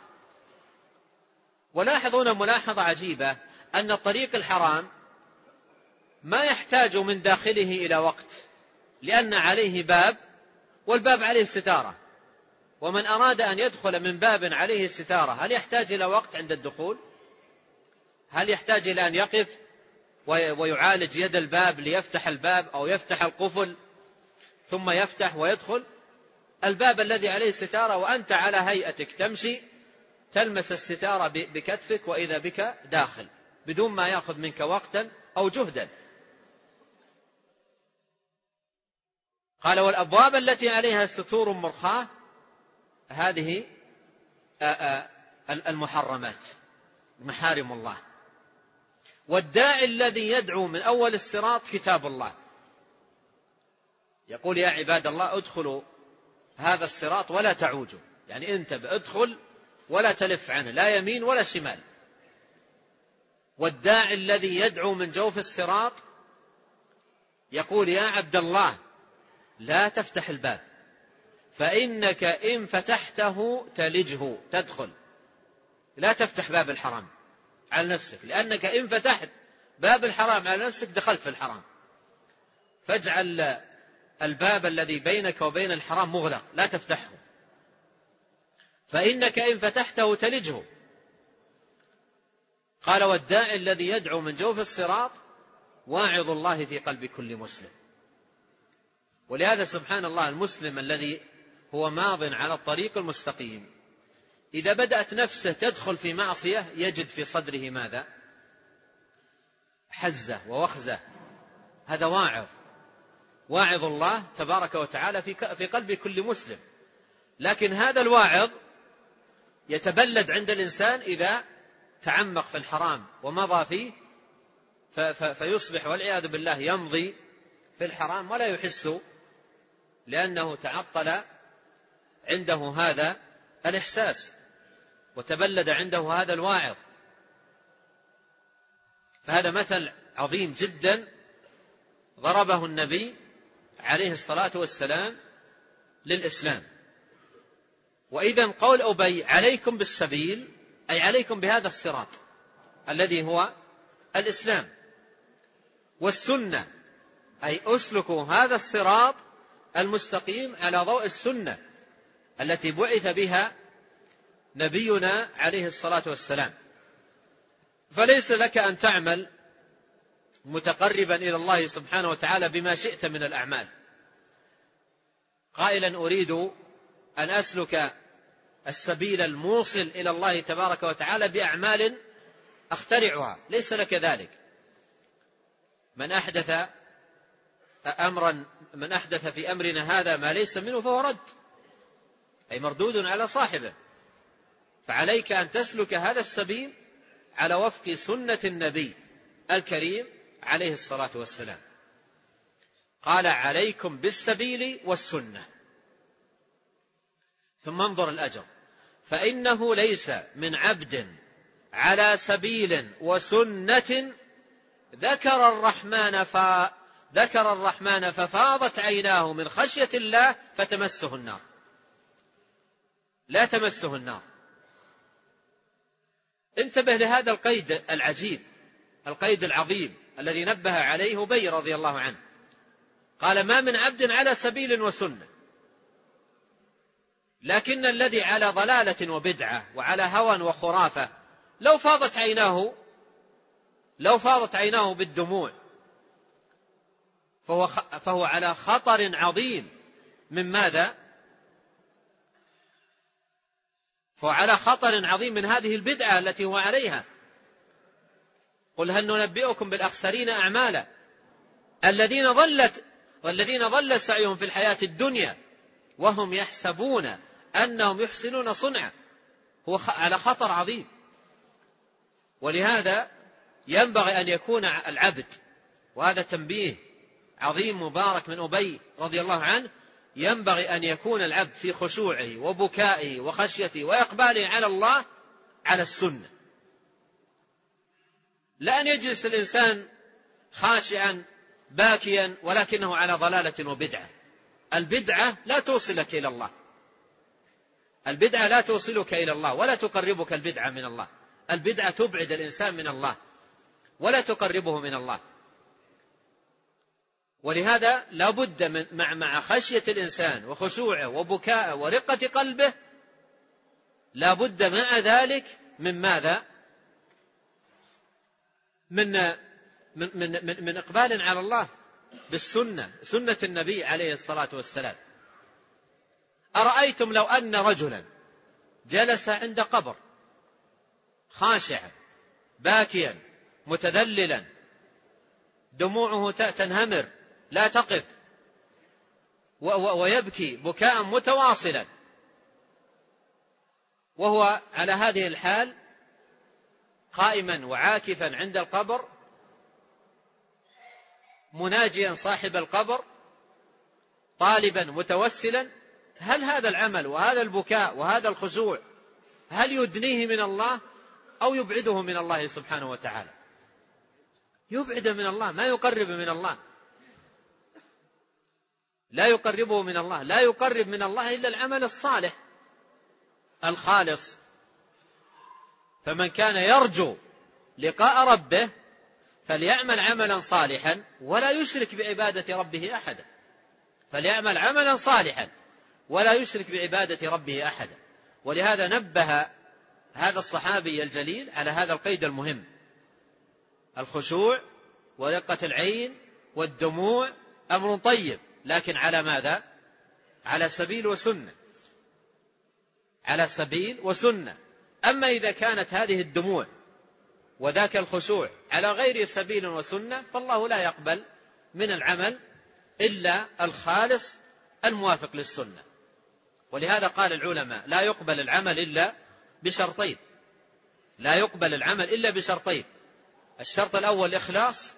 ولاحظون ملاحظة عجيبة، أن الطريق الحرام ما يحتاج من داخله إلى وقت، لأن عليه باب والباب عليه ستارة، ومن أراد أن يدخل من باب عليه ستارة هل يحتاج إلى وقت عند الدخول؟ هل يحتاج إلى أن يقف ويعالج يد الباب ليفتح الباب أو يفتح القفل ثم يفتح ويدخل؟ الباب الذي عليه ستارة وأنت على هيئتك تمشي تلمس الستارة بكتفك وإذا بك داخل بدون ما يأخذ منك وقتا أو جهدا. قال: والأبواب التي عليها ستور مرخاة هذه المحرمات محارم الله. والداعي الذي يدعو من أول الصراط كتاب الله، يقول: يا عباد الله ادخلوا هذا الصراط ولا تعوجوا، يعني انتبه ادخل ولا تلف عنه لا يمين ولا شمال. والداعي الذي يدعو من جوف الصراط يقول: يا عبد الله لا تفتح الباب فإنك إن فتحته تلجه تدخل، لا تفتح باب الحرام على نفسك، لأنك إن فتحت باب الحرام على نفسك دخلت في الحرام. فاجعل الباب الذي بينك وبين الحرام مغلق لا تفتحه، فإنك إن فتحته تلجه. قال: والداعي الذي يدعو من جوف الصراط واعظ الله في قلب كل مسلم. ولهذا سبحان الله المسلم الذي هو ماض على الطريق المستقيم إذا بدأت نفسه تدخل في معصية يجد في صدره ماذا؟ حزة ووخزة. هذا واعظ واعظ الله تبارك وتعالى في قلب كل مسلم. لكن هذا الواعظ يتبلد عند الإنسان إذا تعمق في الحرام ومضى فيه فيصبح والعياذ بالله يمضي في الحرام ولا يحس، لأنه تعطل عنده هذا الإحساس وتبلد عنده هذا الواعظ. فهذا مثل عظيم جدا ضربه النبي عليه الصلاة والسلام للإسلام. وإذا قول أبي عليكم بالسبيل أي عليكم بهذا الصراط الذي هو الإسلام، والسنة أي أسلكوا هذا الصراط المستقيم على ضوء السنة التي بعث بها نبينا عليه الصلاة والسلام. فليس لك أن تعمل متقربا إلى الله سبحانه وتعالى بما شئت من الأعمال قائلا أريد أن أسلك السبيل الموصل إلى الله تبارك وتعالى بأعمال أخترعها، ليس لك ذلك. من أحدث أمرا من أحدث في أمرنا هذا ما ليس منه فهو رد، أي مردود على صاحبه. فعليك أن تسلك هذا السبيل على وفق سنة النبي الكريم عليه الصلاة والسلام. قال: عليكم بالسبيل والسنة. ثم انظر الأجر: فإنه ليس من عبد على سبيل وسنة ذكر الرحمن فذكر الرحمن ففاضت عيناه من خشية الله فتمسه النار، لا تمسه النار. انتبه لهذا القيد العجيب القيد العظيم الذي نبه عليه أبي رضي الله عنه. قال: ما من عبد على سبيل وسنة، لكن الذي على ضلالة وبدعة وعلى هوى وخرافة لو فاضت عيناه لو فاضت عيناه بالدموع فهو, فهو على خطر عظيم من ماذا؟ فعلى خطر عظيم من هذه البدعة التي هو عليها. قل هل ننبئكم بالأخسرين أعمالا الذين ضلت والذين ضل سعيهم في الحياة الدنيا وهم يحسبون أنهم يحسنون صنعا. هو على خطر عظيم. ولهذا ينبغي أن يكون العبد، وهذا تنبيه عظيم مبارك من أبي رضي الله عنه، ينبغي أن يكون العبد في خشوعه وبكائه وخشيته وإقباله على الله على السنة، لا أن يجلس الإنسان خاشعا باكيا ولكنه على ضلالة وبدعة. البدعة لا توصلك إلى الله، البدعة لا توصلك إلى الله ولا تقربك البدعة من الله. البدعة تبعد الإنسان من الله ولا تقربه من الله. ولهذا لا بد من مع مع خشية الإنسان وخشوعه وبكائه ورقة قلبه، لا بد مع ذلك من ماذا؟ من من من من, من إقبال على الله بالسنة، سنة النبي عليه الصلاة والسلام. أرأيتم لو أن رجلا جلس عند قبر خاشعا باكيا متذللا دموعه تنهمر لا تقف ويبكي بكاء متواصلا، وهو على هذه الحال قائما وعاكفا عند القبر مناجيا صاحب القبر طالبا متوسلا، هل هذا العمل وهذا البكاء وهذا الخشوع هل يدنيه من الله أو يبعده من الله سبحانه وتعالى؟ يبعد من الله، ما يقرب من الله، لا يقربه من الله. لا يقرب من الله إلا العمل الصالح الخالص. فمن كان يرجو لقاء ربه فليعمل عملا صالحا ولا يشرك بعبادة ربه أحدا، فليعمل عملا صالحا ولا يشرك بعبادة ربه أحدا. ولهذا نبه هذا الصحابي الجليل على هذا القيد المهم: الخشوع ورقة العين والدموع أمر طيب، لكن على ماذا؟ على سبيل وسنة، على سبيل وسنة. أما إذا كانت هذه الدموع وذاك الخشوع على غير سبيل وسنة فالله لا يقبل من العمل إلا الخالص الموافق للسنة. ولهذا قال العلماء: لا يقبل العمل إلا بشرطين، لا يقبل العمل إلا بشرطين: الشرط الأول الإخلاص،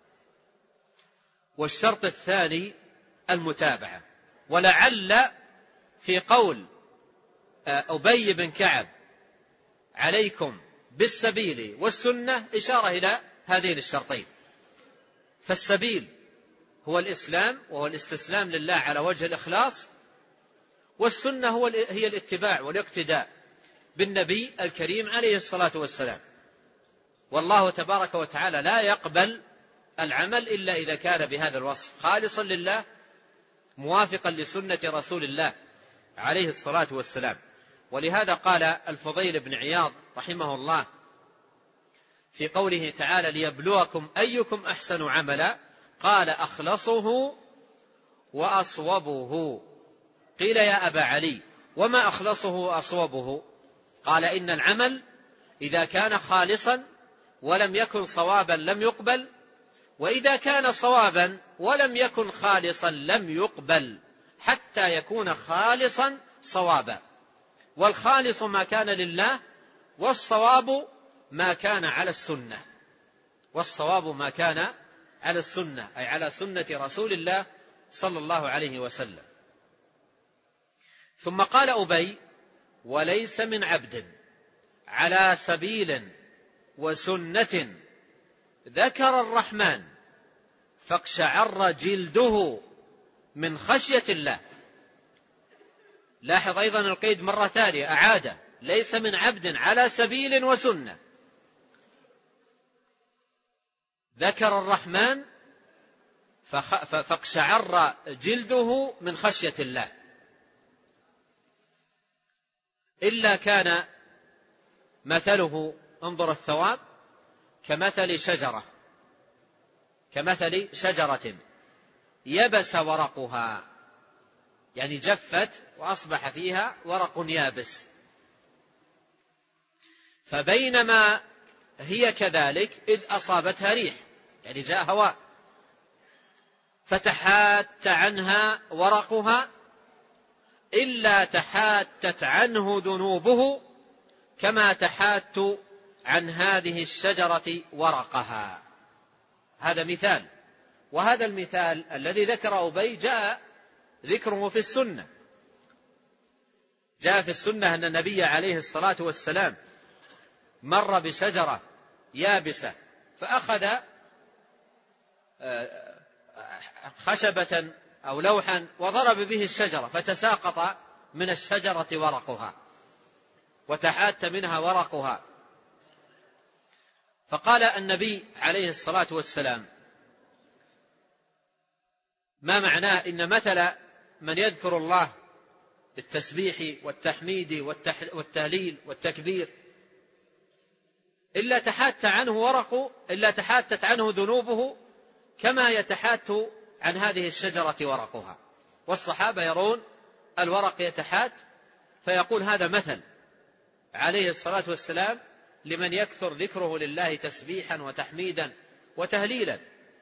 والشرط الثاني المتابعة. ولعل في قول أبي بن كعب عليكم بالسبيل والسنة إشارة إلى هذين الشرطين. فالسبيل هو الإسلام وهو الاستسلام لله على وجه الإخلاص، والسنة هو هي الاتباع والاقتداء بالنبي الكريم عليه الصلاة والسلام. والله تبارك وتعالى لا يقبل العمل إلا إذا كان بهذا الوصف خالصا لله موافقا لسنة رسول الله عليه الصلاة والسلام. ولهذا قال الفضيل بن عياض رحمه الله في قوله تعالى: ليبلوكم أيكم أحسن عملا، قال: أخلصه وأصوبه. قيل: يا أبا علي وما أخلصه وأصوبه؟ قال: إن العمل إذا كان خالصا ولم يكن صوابا لم يقبل، وإذا كان صوابا ولم يكن خالصا لم يقبل، حتى يكون خالصا صوابا. والخالص ما كان لله، والصواب ما كان على السنة، والصواب ما كان على السنة أي على سنة رسول الله صلى الله عليه وسلم. ثم قال أبي: وليس من عبد على سبيل وسنة ذكر الرحمن فاقشعر جلده من خشية الله. لاحظ أيضا القيد مرة ثانية أعاده: ليس من عبد على سبيل وسنة ذكر الرحمن فاقشعر جلده من خشية الله، إلا كان مثله، انظر الثواب، كمثل شجرة كمثل شجرة يبس ورقها، يعني جفت وأصبح فيها ورق يابس، فبينما هي كذلك إذ أصابتها ريح، يعني جاء هواء فتحات عنها ورقها إلا تحاتت عنه ذنوبه كما تحات عن هذه الشجرة ورقها. هذا مثال، وهذا المثال الذي ذكره أبي جاء ذكره في السنة. جاء في السنة أن النبي عليه الصلاة والسلام مر بشجرة يابسة فأخذ خشبة أو لوحا وضرب به الشجرة فتساقط من الشجرة ورقها وتحات منها ورقها. فقال النبي عليه الصلاة والسلام: ما معناه إن مثل من يذكر الله بالتسبيح والتحميد والتهليل والتكبير إلا تحات عنه ورقه إلا تحاتت عنه ذنوبه كما يتحات عن هذه الشجرة ورقها. والصحابة يرون الورق يتحات، فيقول هذا مثل عليه الصلاة والسلام لمن يكثر ذكره لله تسبيحا وتحميدا وتهليلا.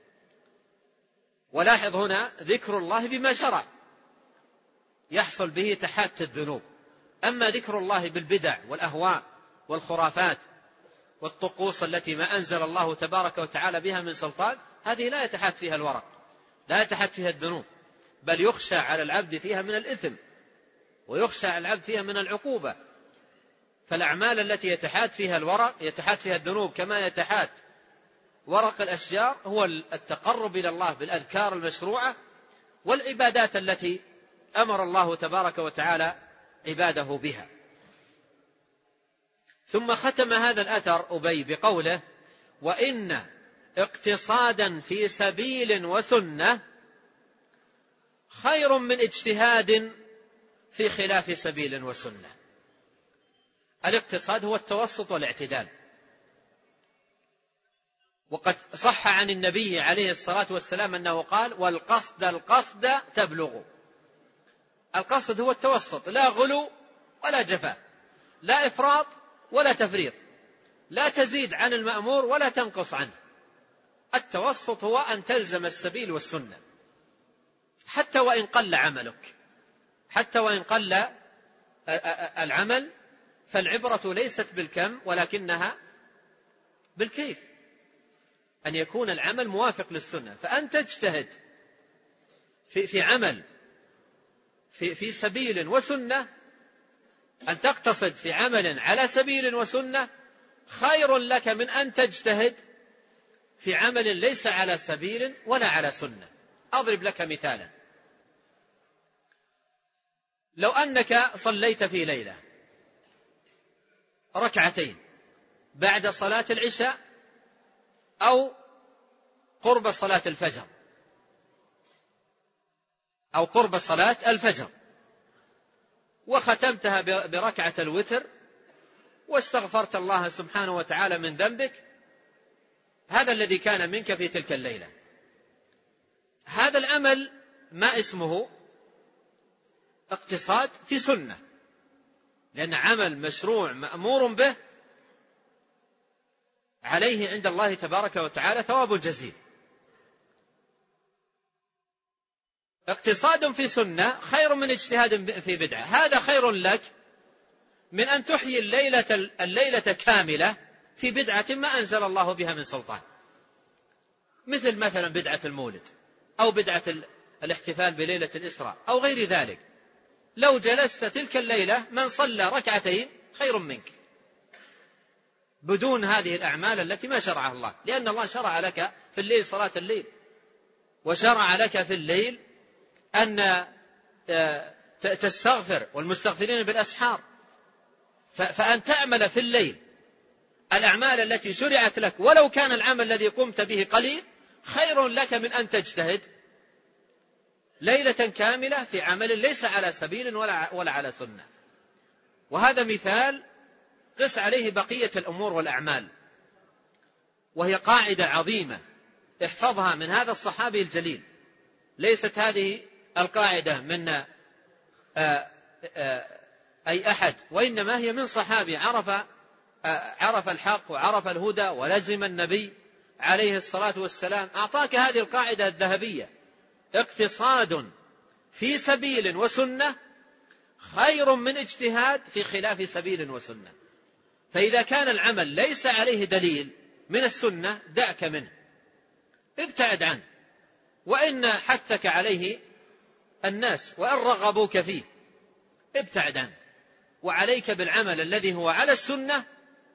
ولاحظ هنا ذكر الله بما شرع يحصل به تحات الذنوب. أما ذكر الله بالبدع والأهواء والخرافات والطقوس التي ما أنزل الله تبارك وتعالى بها من سلطان، هذه لا يتحات فيها الورق، لا يتحات فيها الذنوب، بل يخشى على العبد فيها من الإثم ويخشى على العبد فيها من العقوبة. فالأعمال التي يتحات فيها الورق يتحات فيها الذنوب كما يتحات ورق الأشجار هو التقرب إلى الله بالأذكار المشروعة والعبادات التي أمر الله تبارك وتعالى عباده بها. ثم ختم هذا الأثر أبي بقوله: وإن اقتصادا في سبيل وسنة خير من اجتهاد في خلاف سبيل وسنة. الاقتصاد هو التوسط والاعتدال، وقد صح عن النبي عليه الصلاة والسلام أنه قال: والقصد القصد تبلغ. القصد هو التوسط، لا غلو ولا جفاء، لا إفراط ولا تفريط، لا تزيد عن المأمور ولا تنقص عنه. التوسط هو أن تلزم السبيل والسنة حتى وإن قل عملك، حتى وإن قل العمل، فالعبرة ليست بالكم ولكنها بالكيف، أن يكون العمل موافق للسنة. فأنت تجتهد في, في عمل في, في سبيل وسنة، أن تقتصد في عمل على سبيل وسنة خير لك من أن تجتهد في عمل ليس على سبيل ولا على سنة. أضرب لك مثالا: لو أنك صليت في ليلة ركعتين بعد صلاة العشاء أو قرب صلاة الفجر أو قرب صلاة الفجر، وختمتها بركعة الوتر واستغفرت الله سبحانه وتعالى من ذنبك، هذا الذي كان منك في تلك الليلة. هذا العمل ما اسمه اقتصاد في سنة، لأن عمل مشروع مأمور به عليه عند الله تبارك وتعالى ثواب جزيل. اقتصاد في سنة خير من اجتهاد في بدعة. هذا خير لك من أن تحيي الليلة, الليلة كاملة في بدعة ما أنزل الله بها من سلطان، مثل مثلا بدعة المولد أو بدعة الاحتفال بليلة الإسراء أو غير ذلك. لو جلست تلك الليلة من صلى ركعتين خير منك بدون هذه الأعمال التي ما شرعها الله، لأن الله شرع لك في الليل صلاة الليل، وشرع لك في الليل أن تستغفر والمستغفرين بالأسحار. فأن تعمل في الليل الأعمال التي شرعت لك ولو كان العمل الذي قمت به قليل خير لك من أن تجتهد ليلة كاملة في عمل ليس على سبيل ولا, ولا على سنة. وهذا مثال قس عليه بقية الأمور والأعمال، وهي قاعدة عظيمة احفظها من هذا الصحابي الجليل. ليست هذه القاعدة من آآ آآ أي أحد، وإنما هي من صحابي عرف عرف الحق وعرف الهدى ولزم النبي عليه الصلاة والسلام، أعطاك هذه القاعدة الذهبية: اقتصاد في سبيل وسنة خير من اجتهاد في خلاف سبيل وسنة. فإذا كان العمل ليس عليه دليل من السنة دعك منه، ابتعد عنه، وإن حثك عليه الناس وإن رغبوك فيه ابتعد عنه، وعليك بالعمل الذي هو على السنة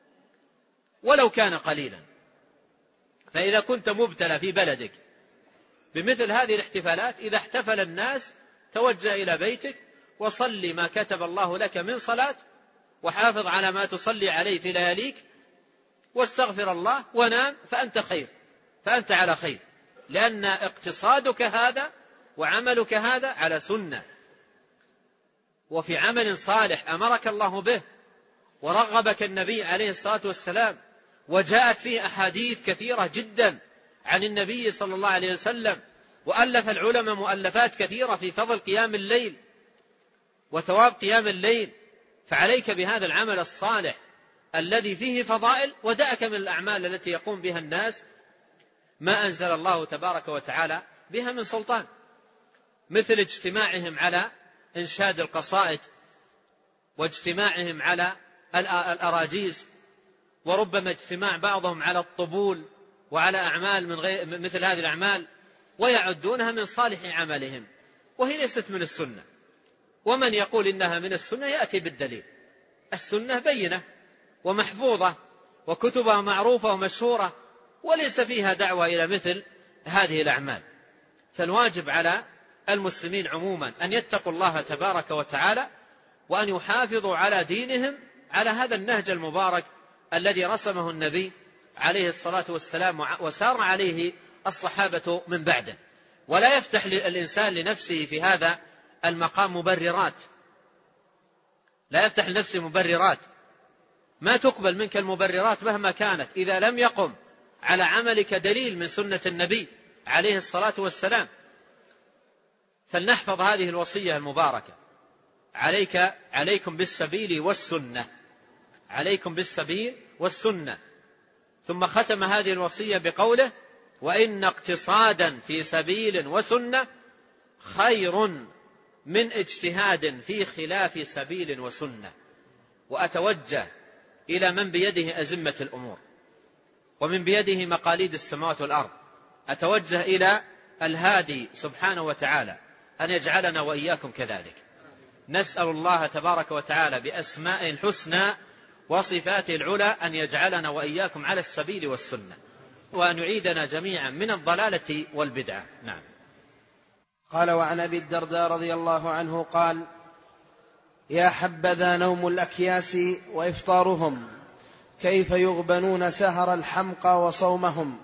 ولو كان قليلا. فإذا كنت مبتلى في بلدك بمثل هذه الاحتفالات، إذا احتفل الناس توجه إلى بيتك وصلي ما كتب الله لك من صلاة، وحافظ على ما تصلي عليه في لياليك، واستغفر الله ونام، فأنت خير، فأنت على خير، لأن اقتصادك هذا وعملك هذا على سنة وفي عمل صالح أمرك الله به ورغبك النبي عليه الصلاة والسلام، وجاءت فيه أحاديث كثيرة جدا عن النبي صلى الله عليه وسلم، وألف العلماء مؤلفات كثيرة في فضل قيام الليل وثواب قيام الليل. فعليك بهذا العمل الصالح الذي فيه فضائل، ودعك من الأعمال التي يقوم بها الناس ما أنزل الله تبارك وتعالى بها من سلطان، مثل اجتماعهم على إنشاد القصائد، واجتماعهم على الأراجيز، وربما اجتماع بعضهم على الطبول وعلى أعمال من غير مثل هذه الأعمال، ويعدونها من صالح عملهم، وهي ليست من السنة. ومن يقول إنها من السنة يأتي بالدليل. السنة بينة ومحفوظة وكتبها معروفة ومشهورة، وليس فيها دعوة إلى مثل هذه الأعمال. فالواجب على المسلمين عموما أن يتقوا الله تبارك وتعالى، وأن يحافظوا على دينهم على هذا النهج المبارك الذي رسمه النبي عليه الصلاة والسلام وسار عليه الصحابة من بعده. ولا يفتح الإنسان لنفسه في هذا المقام مبررات، لا يفتح لنفسه مبررات، ما تقبل منك المبررات مهما كانت إذا لم يقم على عملك دليل من سنة النبي عليه الصلاة والسلام. فلنحفظ هذه الوصية المباركة: عليك عليكم بالسبيل والسنة، عليكم بالسبيل والسنة. ثم ختم هذه الوصية بقوله: وإن اقتصادا في سبيل وسنة خير من اجتهاد في خلاف سبيل وسنة. وأتوجه إلى من بيده أزمة الأمور ومن بيده مقاليد السماوات والأرض، أتوجه إلى الهادي سبحانه وتعالى أن يجعلنا وإياكم كذلك. نسأل الله تبارك وتعالى بأسمائه الحسنى وصفاته العلى أن يجعلنا وإياكم على السبيل والسنة، وأن يعيدنا جميعا من الضلالة والبدعة. نعم. قال: وعن أبي الدرداء رضي الله عنه قال: يا حبذا نوم الأكياس وإفطارهم، كيف يغبنون سهر الحمقى وصومهم،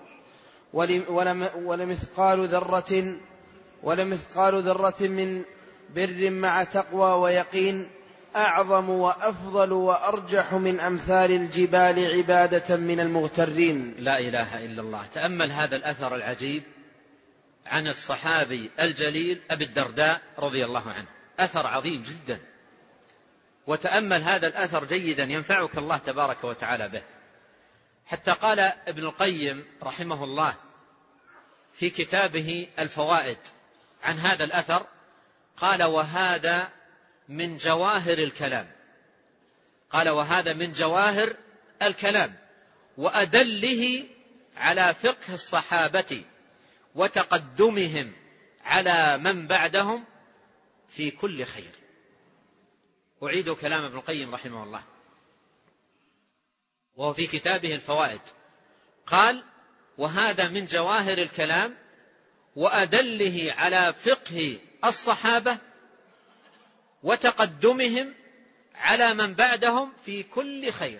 ولمثقال ذرة ولمثقال ذرة من بر مع تقوى ويقين أعظم وأفضل وأرجح من أمثال الجبال عبادة من المغترين. لا إله إلا الله. تأمل هذا الأثر العجيب عن الصحابي الجليل أبي الدرداء رضي الله عنه، أثر عظيم جدا. وتأمل هذا الأثر جيدا ينفعك الله تبارك وتعالى به. حتى قال ابن القيم رحمه الله في كتابه الفوائد عن هذا الأثر، قال: وهذا من جواهر الكلام، قال وهذا من جواهر الكلام وأدله على فقه الصحابة وتقدمهم على من بعدهم في كل خير. أعيد كلام ابن القيم رحمه الله وهو في كتابه الفوائد، قال: وهذا من جواهر الكلام وأدله على فقه الصحابة وتقدمهم على من بعدهم في كل خير.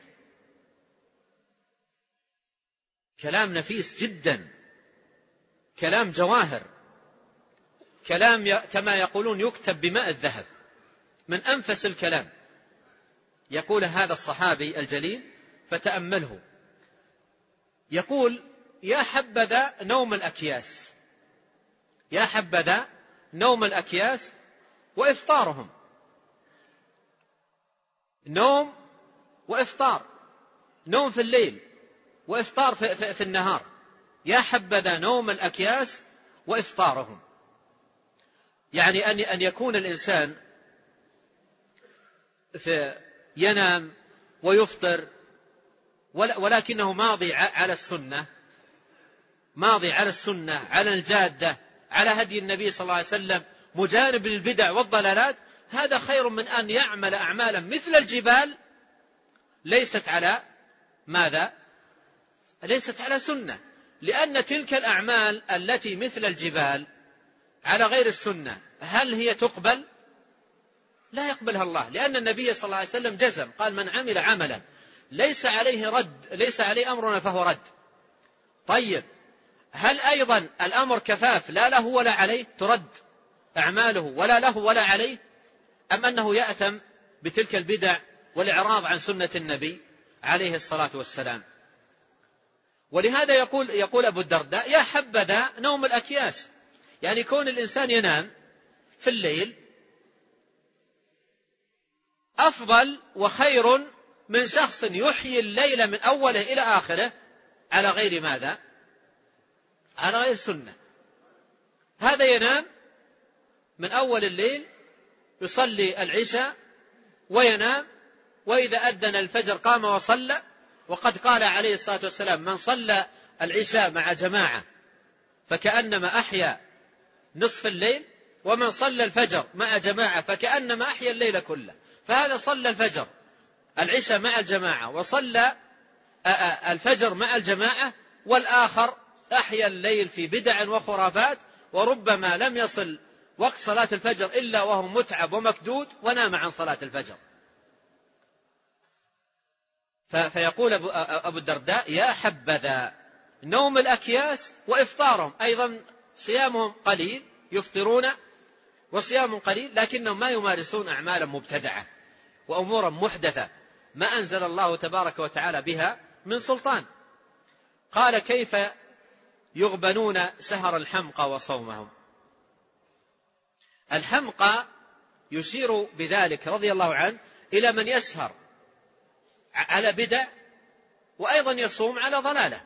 كلام نفيس جدا، كلام جواهر، كلام كما يقولون يكتب بماء الذهب، من أنفس الكلام. يقول هذا الصحابي الجليل، فتأمله، يقول: يا حبذا نوم الأكياس، يا حبذا نوم الأكياس وإفطارهم. نوم وإفطار، نوم في الليل وإفطار في, في, في النهار، يا حبذا نوم الأكياس وإفطارهم. يعني أن أن يكون الإنسان في ينام ويفطر ولكنه ماضي على السنة، ماضي على السنة، على الجادة، على هدي النبي صلى الله عليه وسلم، مجانب للبدع والضلالات، هذا خير من أن يعمل أعمالا مثل الجبال ليست على ماذا؟ ليست على سنة. لأن تلك الأعمال التي مثل الجبال على غير السنة هل هي تقبل؟ لا يقبلها الله، لأن النبي صلى الله عليه وسلم جزم، قال من عمل عملا ليس عليه رد ليس عليه أمرنا فهو رد. طيب هل أيضا الأمر كفاف لا له ولا عليه، ترد أعماله ولا له ولا عليه، أم أنه يأثم بتلك البدع والإعراض عن سنة النبي عليه الصلاة والسلام؟ ولهذا يقول, يقول أبو الدرداء يا حبذا نوم الأكياس، يعني كون الإنسان ينام في الليل أفضل وخير من شخص يحيي الليل من أوله إلى آخره على غير ماذا؟ على غير سنة. هذا ينام من أول الليل يصلي العشاء وينام، وإذا أذن الفجر قام وصلى، وقد قال عليه الصلاة والسلام من صلى العشاء مع جماعة فكأنما أحيا نصف الليل، ومن صلى الفجر مع جماعة فكأنما أحيا الليل كله. فهذا صلى الفجر العشاء مع الجماعة وصلى الفجر مع الجماعة، والآخر أحيا الليل في بدع وخرافات، وربما لم يصل وقت صلاة الفجر إلا وهو متعب ومكدود ونام عن صلاة الفجر. فيقول أبو الدرداء يا حبذا نوم الأكياس وإفطارهم، أيضا صيامهم قليل، يفطرون وصيام قليل، لكنهم ما يمارسون أعمالا مبتدعة وأمورا محدثة ما أنزل الله تبارك وتعالى بها من سلطان. قال كيف يغبنون سهر الحمقى وصومهم. الحمقى يشير بذلك رضي الله عنه إلى من يسهر على بدع وأيضا يصوم على ضلالة،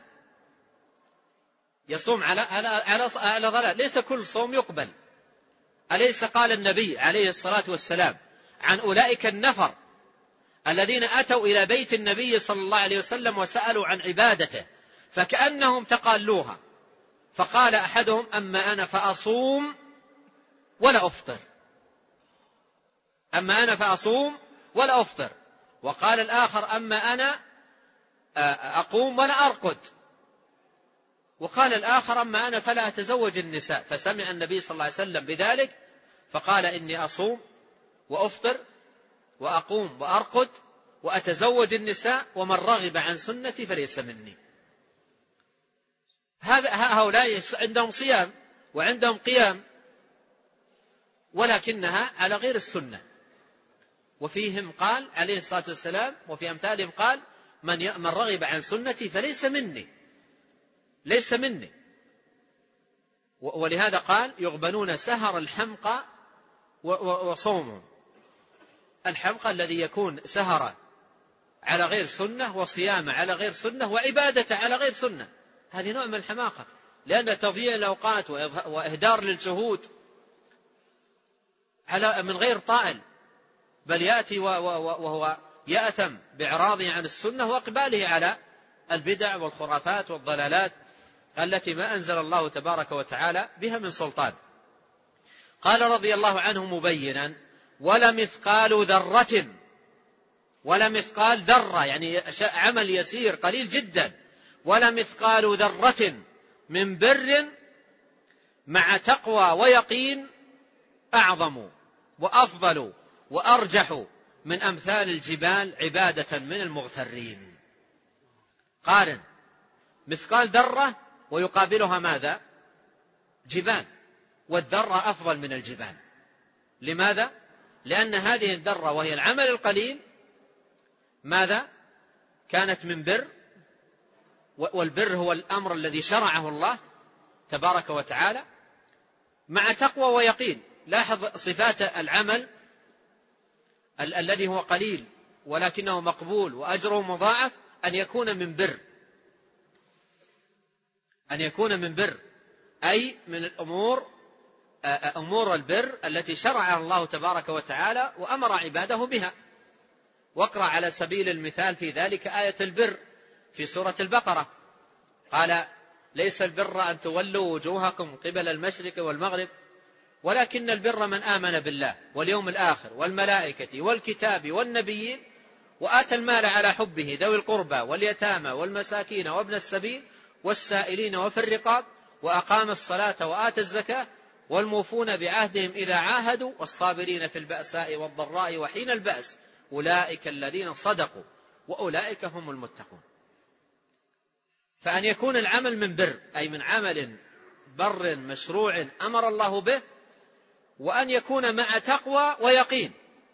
يصوم على على على, على ضلال. ليس كل صوم يقبل. أليس قال النبي عليه الصلاة والسلام عن أولئك النفر الذين أتوا إلى بيت النبي صلى الله عليه وسلم وسألوا عن عبادته فكأنهم تقالوها، فقال أحدهم أما أنا فأصوم ولا أفطر، أما أنا فأصوم ولا أفطر. وقال الآخر أما أنا أقوم ولا أرقد. وقال الآخر أما أنا فلا أتزوج النساء. فسمع النبي صلى الله عليه وسلم بذلك فقال إني أصوم وأفطر وأقوم وأرقد وأتزوج النساء ومن رغب عن سنتي فليس مني. هؤلاء عندهم صيام وعندهم قيام ولكنها على غير السنة. وفيهم قال عليه الصلاة والسلام وفي أمثالهم قال من رغب عن سنتي فليس مني، ليس مني. ولهذا قال يغبنون سهر الحمقى وصومهم. الحمقى الذي يكون سهر على غير سنة وصيام على غير سنة وعبادة على غير سنة، هذه نوع من الحماقة، لأن تضييع الأوقات وإهدار للجهود على من غير طائل، بل يأتي وهو يأثم بإعراضه عن السنة وإقباله على البدع والخرافات والضلالات التي ما أنزل الله تبارك وتعالى بها من سلطان. قال رضي الله عنه مبينا ولا مثقال ذرة، ولا مثقال ذرة يعني عمل يسير قليل جدا، ولا مثقال ذرة من بر مع تقوى ويقين أعظم وأفضل وأرجح من أمثال الجبال عبادة من المغترين. قارن مثقال ذرة ويقابلها ماذا؟ جبال، والذرة أفضل من الجبال. لماذا؟ لأن هذه الذرة وهي العمل القليل ماذا؟ كانت من بر، والبر هو الأمر الذي شرعه الله تبارك وتعالى مع تقوى ويقين. لاحظ صفات العمل ال- الذي هو قليل ولكنه مقبول وأجره مضاعف، أن يكون من بر، أن يكون من بر أي من الأمور أمور البر التي شرعها الله تبارك وتعالى وأمر عباده بها. واقرأ على سبيل المثال في ذلك آية البر في سورة البقرة، قال: ليس البر أن تولوا وجوهكم قبل المشرق والمغرب ولكن البر من آمن بالله واليوم الآخر والملائكة والكتاب والنبيين وآتى المال على حبه ذوي القربى واليتامى والمساكين وابن السبيل والسائلين وفي الرقاب وأقام الصلاة وآتى الزكاة والموفون بعهدهم إذا عاهدوا والصابرين في البأساء والضراء وحين البأس أولئك الذين صدقوا وأولئك هم المتقون. فأن يكون العمل من بر أي من عمل بر مشروع أمر الله به، وأن يكون مع تقوى ويقين،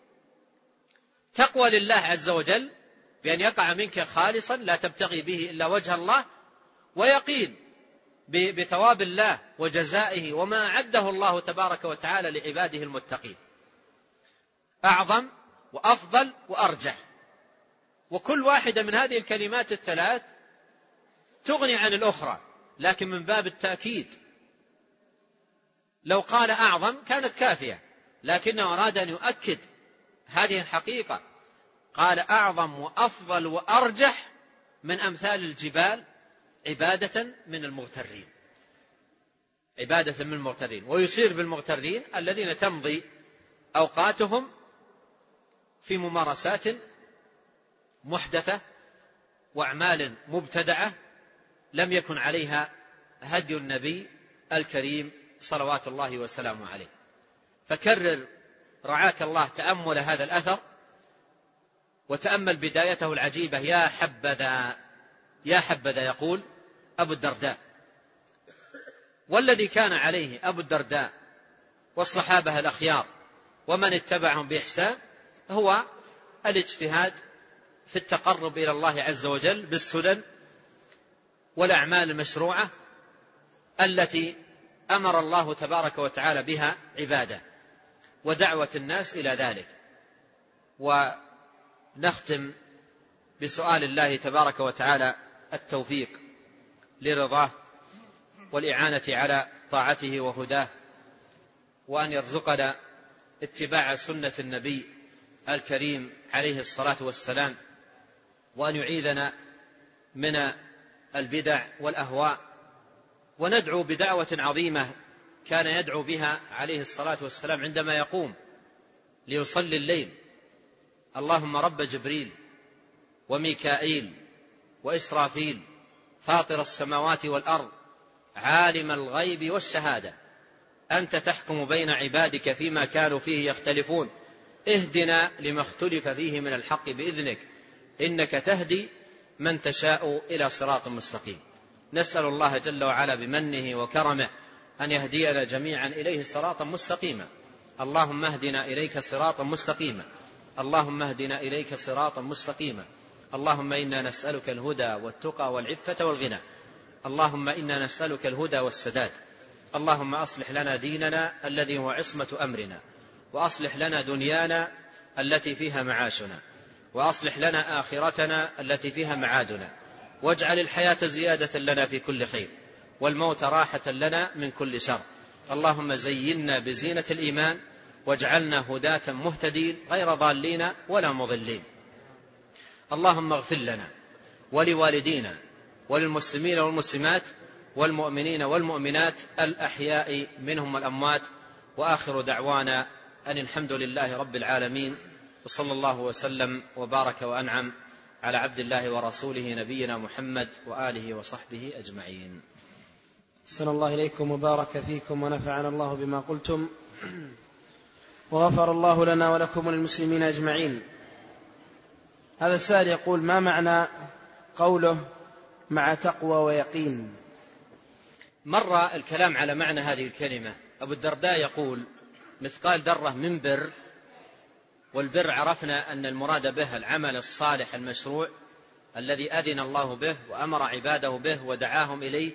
تقوى لله عز وجل بأن يقع منك خالصا لا تبتغي به إلا وجه الله، ويقين بثواب الله وجزائه وما أعده الله تبارك وتعالى لعباده المتقين. أعظم وأفضل وأرجح، وكل واحدة من هذه الكلمات الثلاث تغني عن الأخرى لكن من باب التأكيد. لو قال أعظم كانت كافية، لكنه أراد أن يؤكد هذه الحقيقة، قال: أعظم وأفضل وأرجح من أمثال الجبال عبادة من المغترين، عبادة من المغترين. ويشير بالمغترين الذين تمضي أوقاتهم في ممارسات محدثة وأعمال مبتدعة لم يكن عليها هدي النبي الكريم صلوات الله وسلامه عليه. فكرر رعاك الله تأمل هذا الأثر وتأمل بدايته العجيبة. يا حبذا يا حبذا يقول أبو الدرداء، والذي كان عليه أبو الدرداء والصحابة الأخيار ومن اتبعهم بإحسان هو الاجتهاد في التقرب إلى الله عز وجل بالسنن والأعمال المشروعة التي أمر الله تبارك وتعالى بها عباده، ودعوة الناس إلى ذلك. ونختم بسؤال الله تبارك وتعالى التوفيق لرضاه والإعانة على طاعته وهداه، وأن يرزقنا اتباع سنة النبي الكريم عليه الصلاة والسلام، وأن يعيذنا من البدع والأهواء. وندعو بدعوة عظيمة كان يدعو بها عليه الصلاة والسلام عندما يقوم ليصلي الليل: اللهم رب جبريل وميكائيل وإسرافيل فاطر السماوات والأرض عالم الغيب والشهادة أنت تحكم بين عبادك فيما كانوا فيه يختلفون اهدنا لما اختلف فيه من الحق بإذنك إنك تهدي من تشاء إلى صراط مستقيم. نسأل الله جل وعلا بمنه وكرمه أن يهدينا جميعا إليه صراطا مستقيما. اللهم اهدنا إليك صراطا مستقيما، اللهم اهدنا إليك صراطا مستقيما. اللهم إنا نسألك الهدى والتقى والعفة والغنى. اللهم إنا نسألك الهدى والسداد. اللهم أصلح لنا ديننا الذي هو عصمة أمرنا، وأصلح لنا دنيانا التي فيها معاشنا، وأصلح لنا آخرتنا التي فيها معادنا، واجعل الحياة زيادة لنا في كل خير والموت راحة لنا من كل شر. اللهم زينا بزينة الإيمان واجعلنا هداة مهتدين غير ضالين ولا مضلين. اللهم اغفر لنا ولوالدينا وللمسلمين والمسلمات والمؤمنين والمؤمنات الأحياء منهم والأموات. وآخر دعوانا أن الحمد لله رب العالمين، وصلى الله وسلم وبارك وأنعم على عبد الله ورسوله نبينا محمد وآله وصحبه أجمعين. أحسن الله إليكم وبارك فيكم ونفعنا الله بما قلتم، وغفر الله لنا ولكم وللمسلمين أجمعين. هذا السائل يقول: ما معنى قوله مع تقوى ويقين؟ مر الكلام على معنى هذه الكلمة. أبو الدرداء يقول: مثقال ذرة من بر، والبر عرفنا أن المراد به العمل الصالح المشروع الذي أذن الله به وأمر عباده به ودعاهم إليه،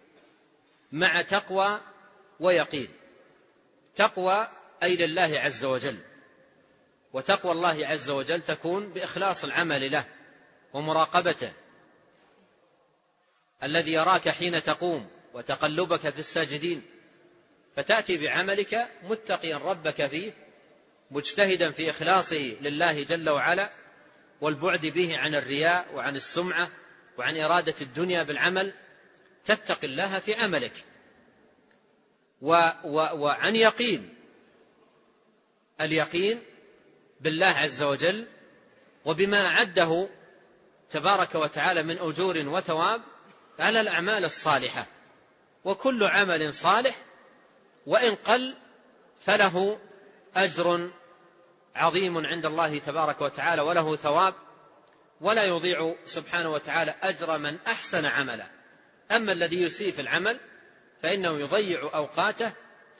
مع تقوى ويقين. تقوى أي لله عز وجل، وتقوى الله عز وجل تكون بإخلاص العمل له ومراقبته، الذي يراك حين تقوم وتقلبك في الساجدين، فتأتي بعملك متقيا ربك فيه، مجتهدا في إخلاصه لله جل وعلا، والبعد به عن الرياء وعن السمعة وعن إرادة الدنيا بالعمل، تتقي الله في عملك و و وعن يقين، اليقين بالله عز وجل وبما أعده تبارك وتعالى من أجور وثواب على الأعمال الصالحة. وكل عمل صالح وإن قل فله أجر عظيم عند الله تبارك وتعالى وله ثواب، ولا يضيع سبحانه وتعالى أجر من أحسن عملا. أما الذي يسيء في العمل فإنه يضيع أوقاته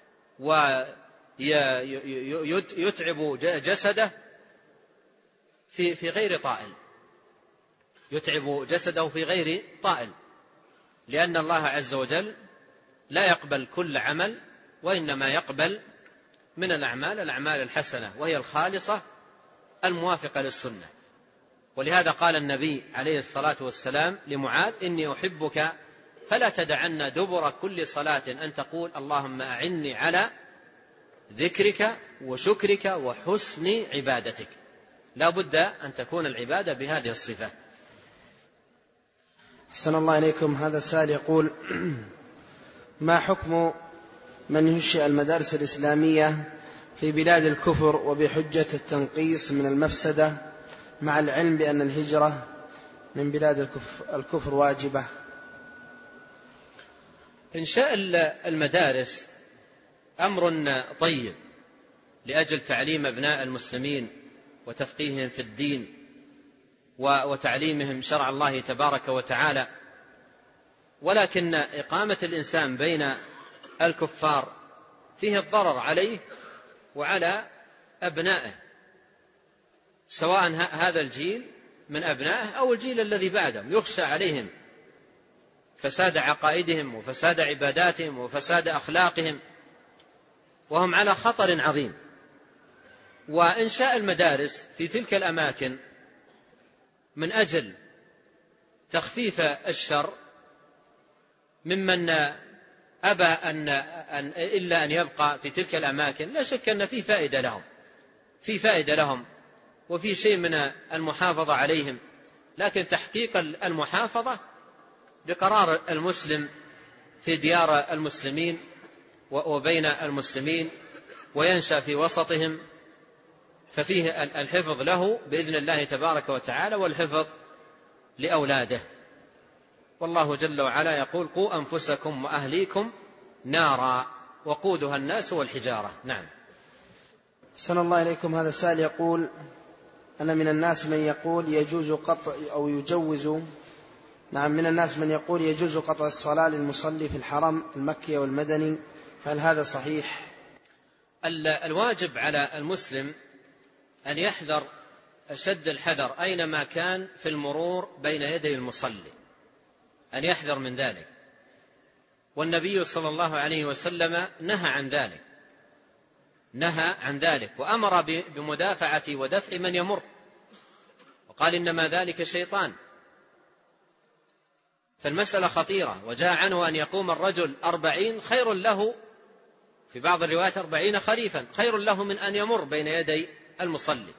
ويتعب جسده في في غير طائل، يتعب جسده في غير طائل، لأن الله عز وجل لا يقبل كل عمل، وإنما يقبل من الأعمال الأعمال الحسنة، وهي الخالصة الموافقة للسنة. ولهذا قال النبي عليه الصلاة والسلام لمعاذ: إني أحبك فلا تدعن دبر كل صلاة أن تقول اللهم أعني على ذكرك وشكرك وحسن عبادتك. لا بد أن تكون العبادة بهذه الصفة. أحسن الله إليكم. هذا السائل يقول: ما حكم من ينشئ المدارس الإسلامية في بلاد الكفر وبحجة التنقيص من المفسدة، مع العلم بأن الهجرة من بلاد الكفر واجبة؟ إنشاء المدارس أمر طيب لأجل تعليم أبناء المسلمين وتفقيههم في الدين وتعليمهم شرع الله تبارك وتعالى، ولكن إقامة الإنسان بين الكفار فيه الضرر عليه وعلى أبنائه، سواء هذا الجيل من أبنائه أو الجيل الذي بعدهم، يخشى عليهم فساد عقائدهم وفساد عباداتهم وفساد أخلاقهم، وهم على خطر عظيم. وإنشاء المدارس في تلك الأماكن من أجل تخفيف الشر ممن أبى أن أن إلا أن يبقى في تلك الأماكن، لا شك أن في فائدة لهم، في فائدة لهم وفي شيء من المحافظة عليهم، لكن تحقيق المحافظة بقرار المسلم في ديار المسلمين وبين المسلمين وينشأ في وسطهم، ففيه الحفظ له بإذن الله تبارك وتعالى والحفظ لأولاده. والله جل وعلا يقول: قوا أنفسكم وأهليكم نارا وقودها الناس والحجارة. نعم. أحسن الله إليكم. هذا السائل يقول: أنا من الناس من يقول يجوز قطع أو يجوز نعم من الناس من يقول يجوز قطع الصلاة للمصلي في الحرم المكي والمدني، هل هذا صحيح؟ الواجب على المسلم أن يحذر أشد الحذر أينما كان في المرور بين يدي المصلي، أن يحذر من ذلك. والنبي صلى الله عليه وسلم نهى عن ذلك، نهى عن ذلك وأمر بمدافعة ودفع من يمر، وقال إنما ذلك شيطان. فالمسألة خطيرة، وجاء عنه أن يقوم الرجل أربعين خير له، في بعض الروايات أربعين خريفا خير له من أن يمر بين يدي المصلي.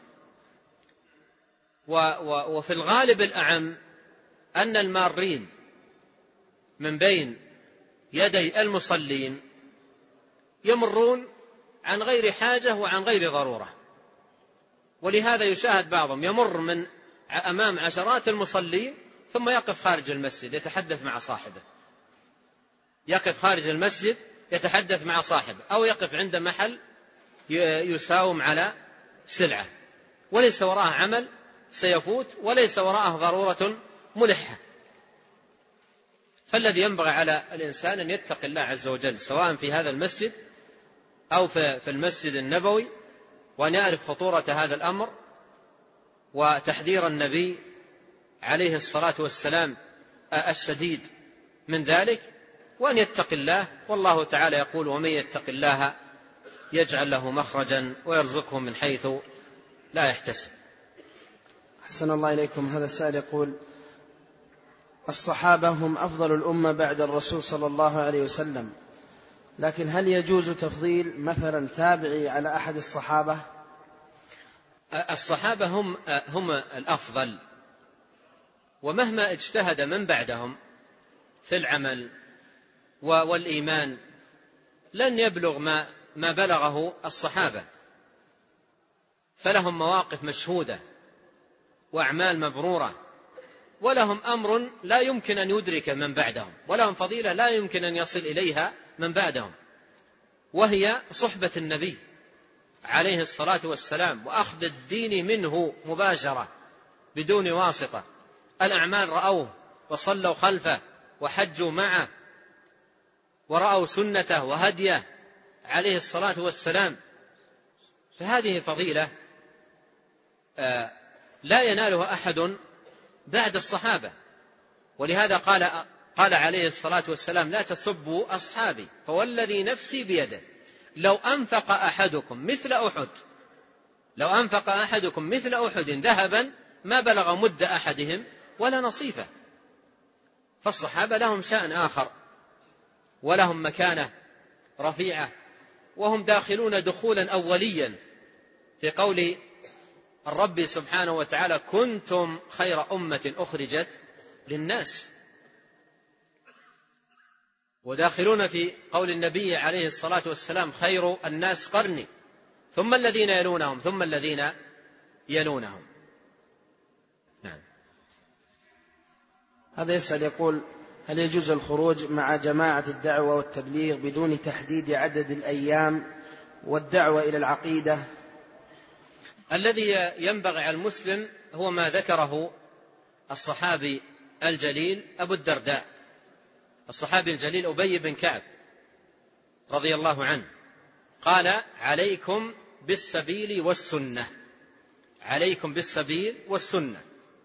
وفي الغالب الأعم أن المارين من بين يدي المصلين يمرون عن غير حاجة وعن غير ضرورة، ولهذا يشاهد بعضهم يمر من أمام عشرات المصلين ثم يقف خارج المسجد يتحدث مع صاحبه، يقف خارج المسجد يتحدث مع صاحبه، أو يقف عند محل يساوم على سلعة، وليس وراءه عمل سيفوت وليس وراءه ضرورة ملحة. فالذي ينبغي على الإنسان أن يتقي الله عز وجل سواء في هذا المسجد أو في المسجد النبوي، وأن يعرف خطورة هذا الأمر وتحذير النبي عليه الصلاة والسلام الشديد من ذلك، وأن يتقي الله. والله تعالى يقول: ومن يتق الله يجعل له مخرجا ويرزقه من حيث لا يحتسب. أحسن الله إليكم. هذا السائل يقول: الصحابة هم أفضل الأمة بعد الرسول صلى الله عليه وسلم، لكن هل يجوز تفضيل مثلا تابعي على أحد الصحابة؟ الصحابة هم, هم الأفضل، ومهما اجتهد من بعدهم في العمل والإيمان لن يبلغ ما, ما بلغه الصحابة، فلهم مواقف مشهودة وأعمال مبرورة، ولهم أمر لا يمكن أن يدرك من بعدهم، ولهم فضيلة لا يمكن أن يصل إليها من بعدهم، وهي صحبة النبي عليه الصلاة والسلام وأخذ الدين منه مباشرة بدون واسطة. الأعمال رأوه وصلوا خلفه وحجوا معه ورأوا سنته وهديه عليه الصلاة والسلام، فهذه فضيلة لا ينالها أحد بعد الصحابة. ولهذا قال, قال عليه الصلاة والسلام: لا تسبوا أصحابي فوالذي نفسي بيده لو أنفق أحدكم مثل أحد لو أنفق أحدكم مثل أحد ذهبا ما بلغ مد أحدهم ولا نصيفه. فالصحابة لهم شأن آخر ولهم مكانة رفيعة، وهم داخلون دخولا أوليا في قول الرب سبحانه وتعالى: كنتم خير أمة أخرجت للناس، وداخلون في قول النبي عليه الصلاة والسلام: خير الناس قرني ثم الذين يلونهم ثم الذين يلونهم. نعم. هذا يسأل يقول: هل يجوز الخروج مع جماعة الدعوة والتبليغ بدون تحديد عدد الأيام والدعوة إلى العقيدة؟ الذي ينبغي على المسلم هو ما ذكره الصحابي الجليل أبو الدرداء، الصحابي الجليل أبي بن كعب رضي الله عنه، قال: عليكم بالسبيل والسنة، عليكم بالسبيل والسنة.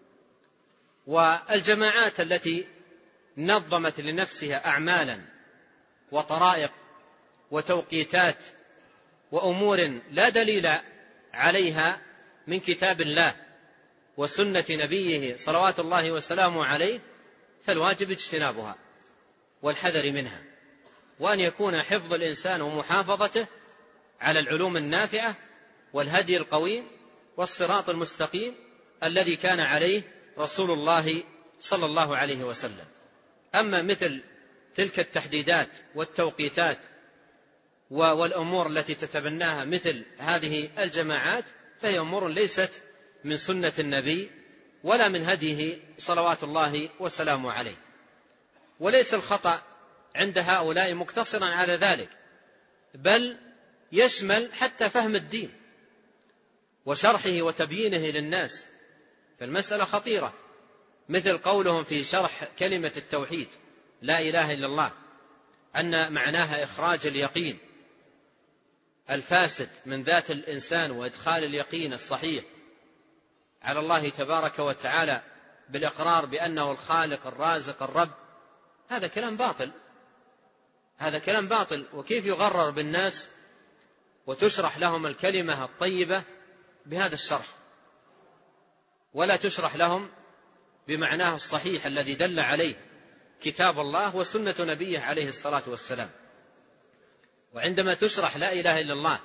والجماعات التي نظمت لنفسها أعمالا وطرائق وتوقيتات وأمور لا دليل عليها من كتاب الله وسنة نبيه صلوات الله وسلامه عليه، فالواجب اجتنابها والحذر منها، وأن يكون حفظ الإنسان ومحافظته على العلوم النافعة والهدي القويم والصراط المستقيم الذي كان عليه رسول الله صلى الله عليه وسلم. أما مثل تلك التحديدات والتوقيتات والأمور التي تتبناها مثل هذه الجماعات فهي أمور ليست من سنة النبي ولا من هديه صلوات الله وسلامه عليه. وليس الخطأ عند هؤلاء مقتصرا على ذلك، بل يشمل حتى فهم الدين وشرحه وتبيينه للناس، فالمسألة خطيرة، مثل قولهم في شرح كلمة التوحيد لا إله إلا الله أن معناها إخراج اليقين الفاسد من ذات الإنسان وإدخال اليقين الصحيح على الله تبارك وتعالى بالإقرار بأنه الخالق الرازق الرب. هذا كلام باطل، هذا كلام باطل. وكيف يغرر بالناس وتشرح لهم الكلمة الطيبة بهذا الشرح، ولا تشرح لهم بمعناه الصحيح الذي دل عليه كتاب الله وسنة نبيه عليه الصلاة والسلام. وعندما تشرح لا إله إلا الله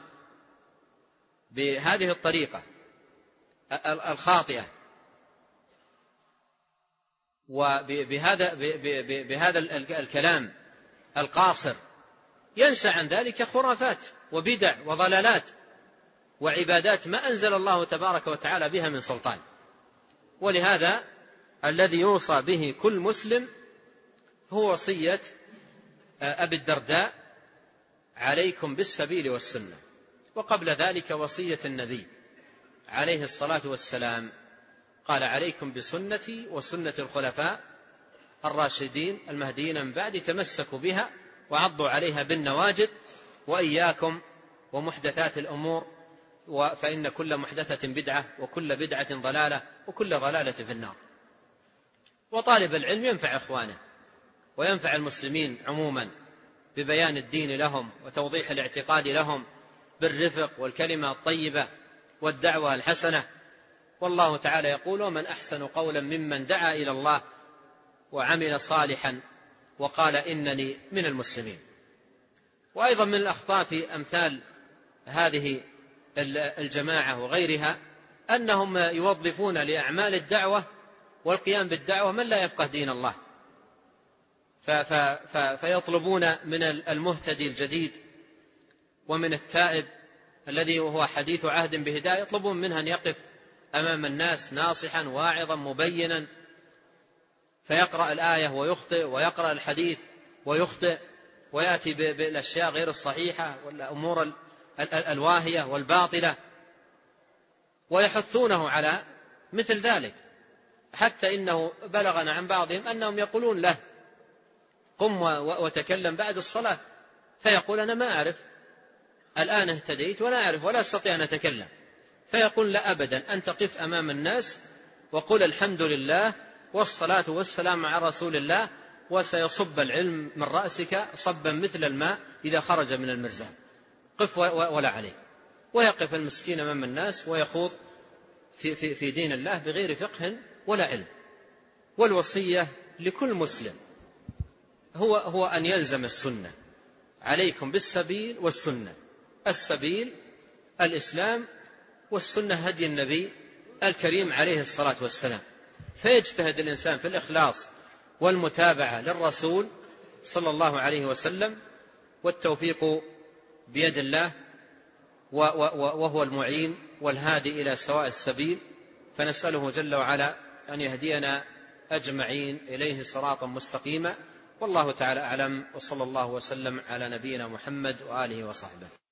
بهذه الطريقة الخاطئة وبهذا بهذا الكلام القاصر، ينشأ عن ذلك خرافات وبدع وضلالات وعبادات ما أنزل الله تبارك وتعالى بها من سلطان. ولهذا الذي يوصى به كل مسلم هو وصية أبي الدرداء: عليكم بالسبيل والسنة. وقبل ذلك وصية النبي عليه الصلاة والسلام، قال: عليكم بسنتي وسنة الخلفاء الراشدين المهديين من بعد، تمسكوا بها وعضوا عليها بالنواجذ، وإياكم ومحدثات الأمور، فإن كل محدثة بدعة وكل بدعة ضلالة وكل ضلالة في النار. وطالب العلم ينفع إخوانه وينفع المسلمين عموما ببيان الدين لهم وتوضيح الاعتقاد لهم بالرفق والكلمة الطيبة والدعوة الحسنة، والله تعالى يقول: ومن أحسن قولا ممن دعا إلى الله وعمل صالحا وقال إنني من المسلمين. وأيضا من الأخطاء في أمثال هذه الجماعة وغيرها أنهم يوظفون لأعمال الدعوة والقيام بالدعوة من لا يفقه دين الله، فيطلبون من المهتدي الجديد ومن التائب الذي هو حديث عهد بهداية، يطلبون منه أن يقف أمام الناس ناصحا واعظا مبينا، فيقرأ الآية ويخطئ، ويقرأ الحديث ويخطئ، ويأتي بالأشياء غير الصحيحة والأمور الواهية والباطلة، ويحثونه على مثل ذلك، حتى إنه بلغنا عن بعضهم أنهم يقولون له: قم وتكلم بعد الصلاة، فيقول: أنا ما أعرف، الآن اهتديت ولا أعرف ولا أستطيع أن أتكلم. فيقول: لا أبدا، أن تقف أمام الناس وقل الحمد لله والصلاة والسلام على رسول الله، وسيصب العلم من رأسك صبا مثل الماء إذا خرج من المرزاب، قف ولا عليه. ويقف المسكين أمام الناس ويخوض في, في, في دين الله بغير فقه ولا علم. والوصية لكل مسلم هو, هو أن يلزم السنة، عليكم بالسبيل والسنة. السبيل الإسلام، والسنة هدي النبي الكريم عليه الصلاة والسلام. فيجتهد الإنسان في الإخلاص والمتابعة للرسول صلى الله عليه وسلم، والتوفيق بيد الله، وهو المعين والهادي إلى سواء السبيل. فنسأله جل وعلا أن يهدينا أجمعين إليه صراطا مستقيما. والله تعالى أعلم، وصلى الله وسلم على نبينا محمد وآله وصحبه.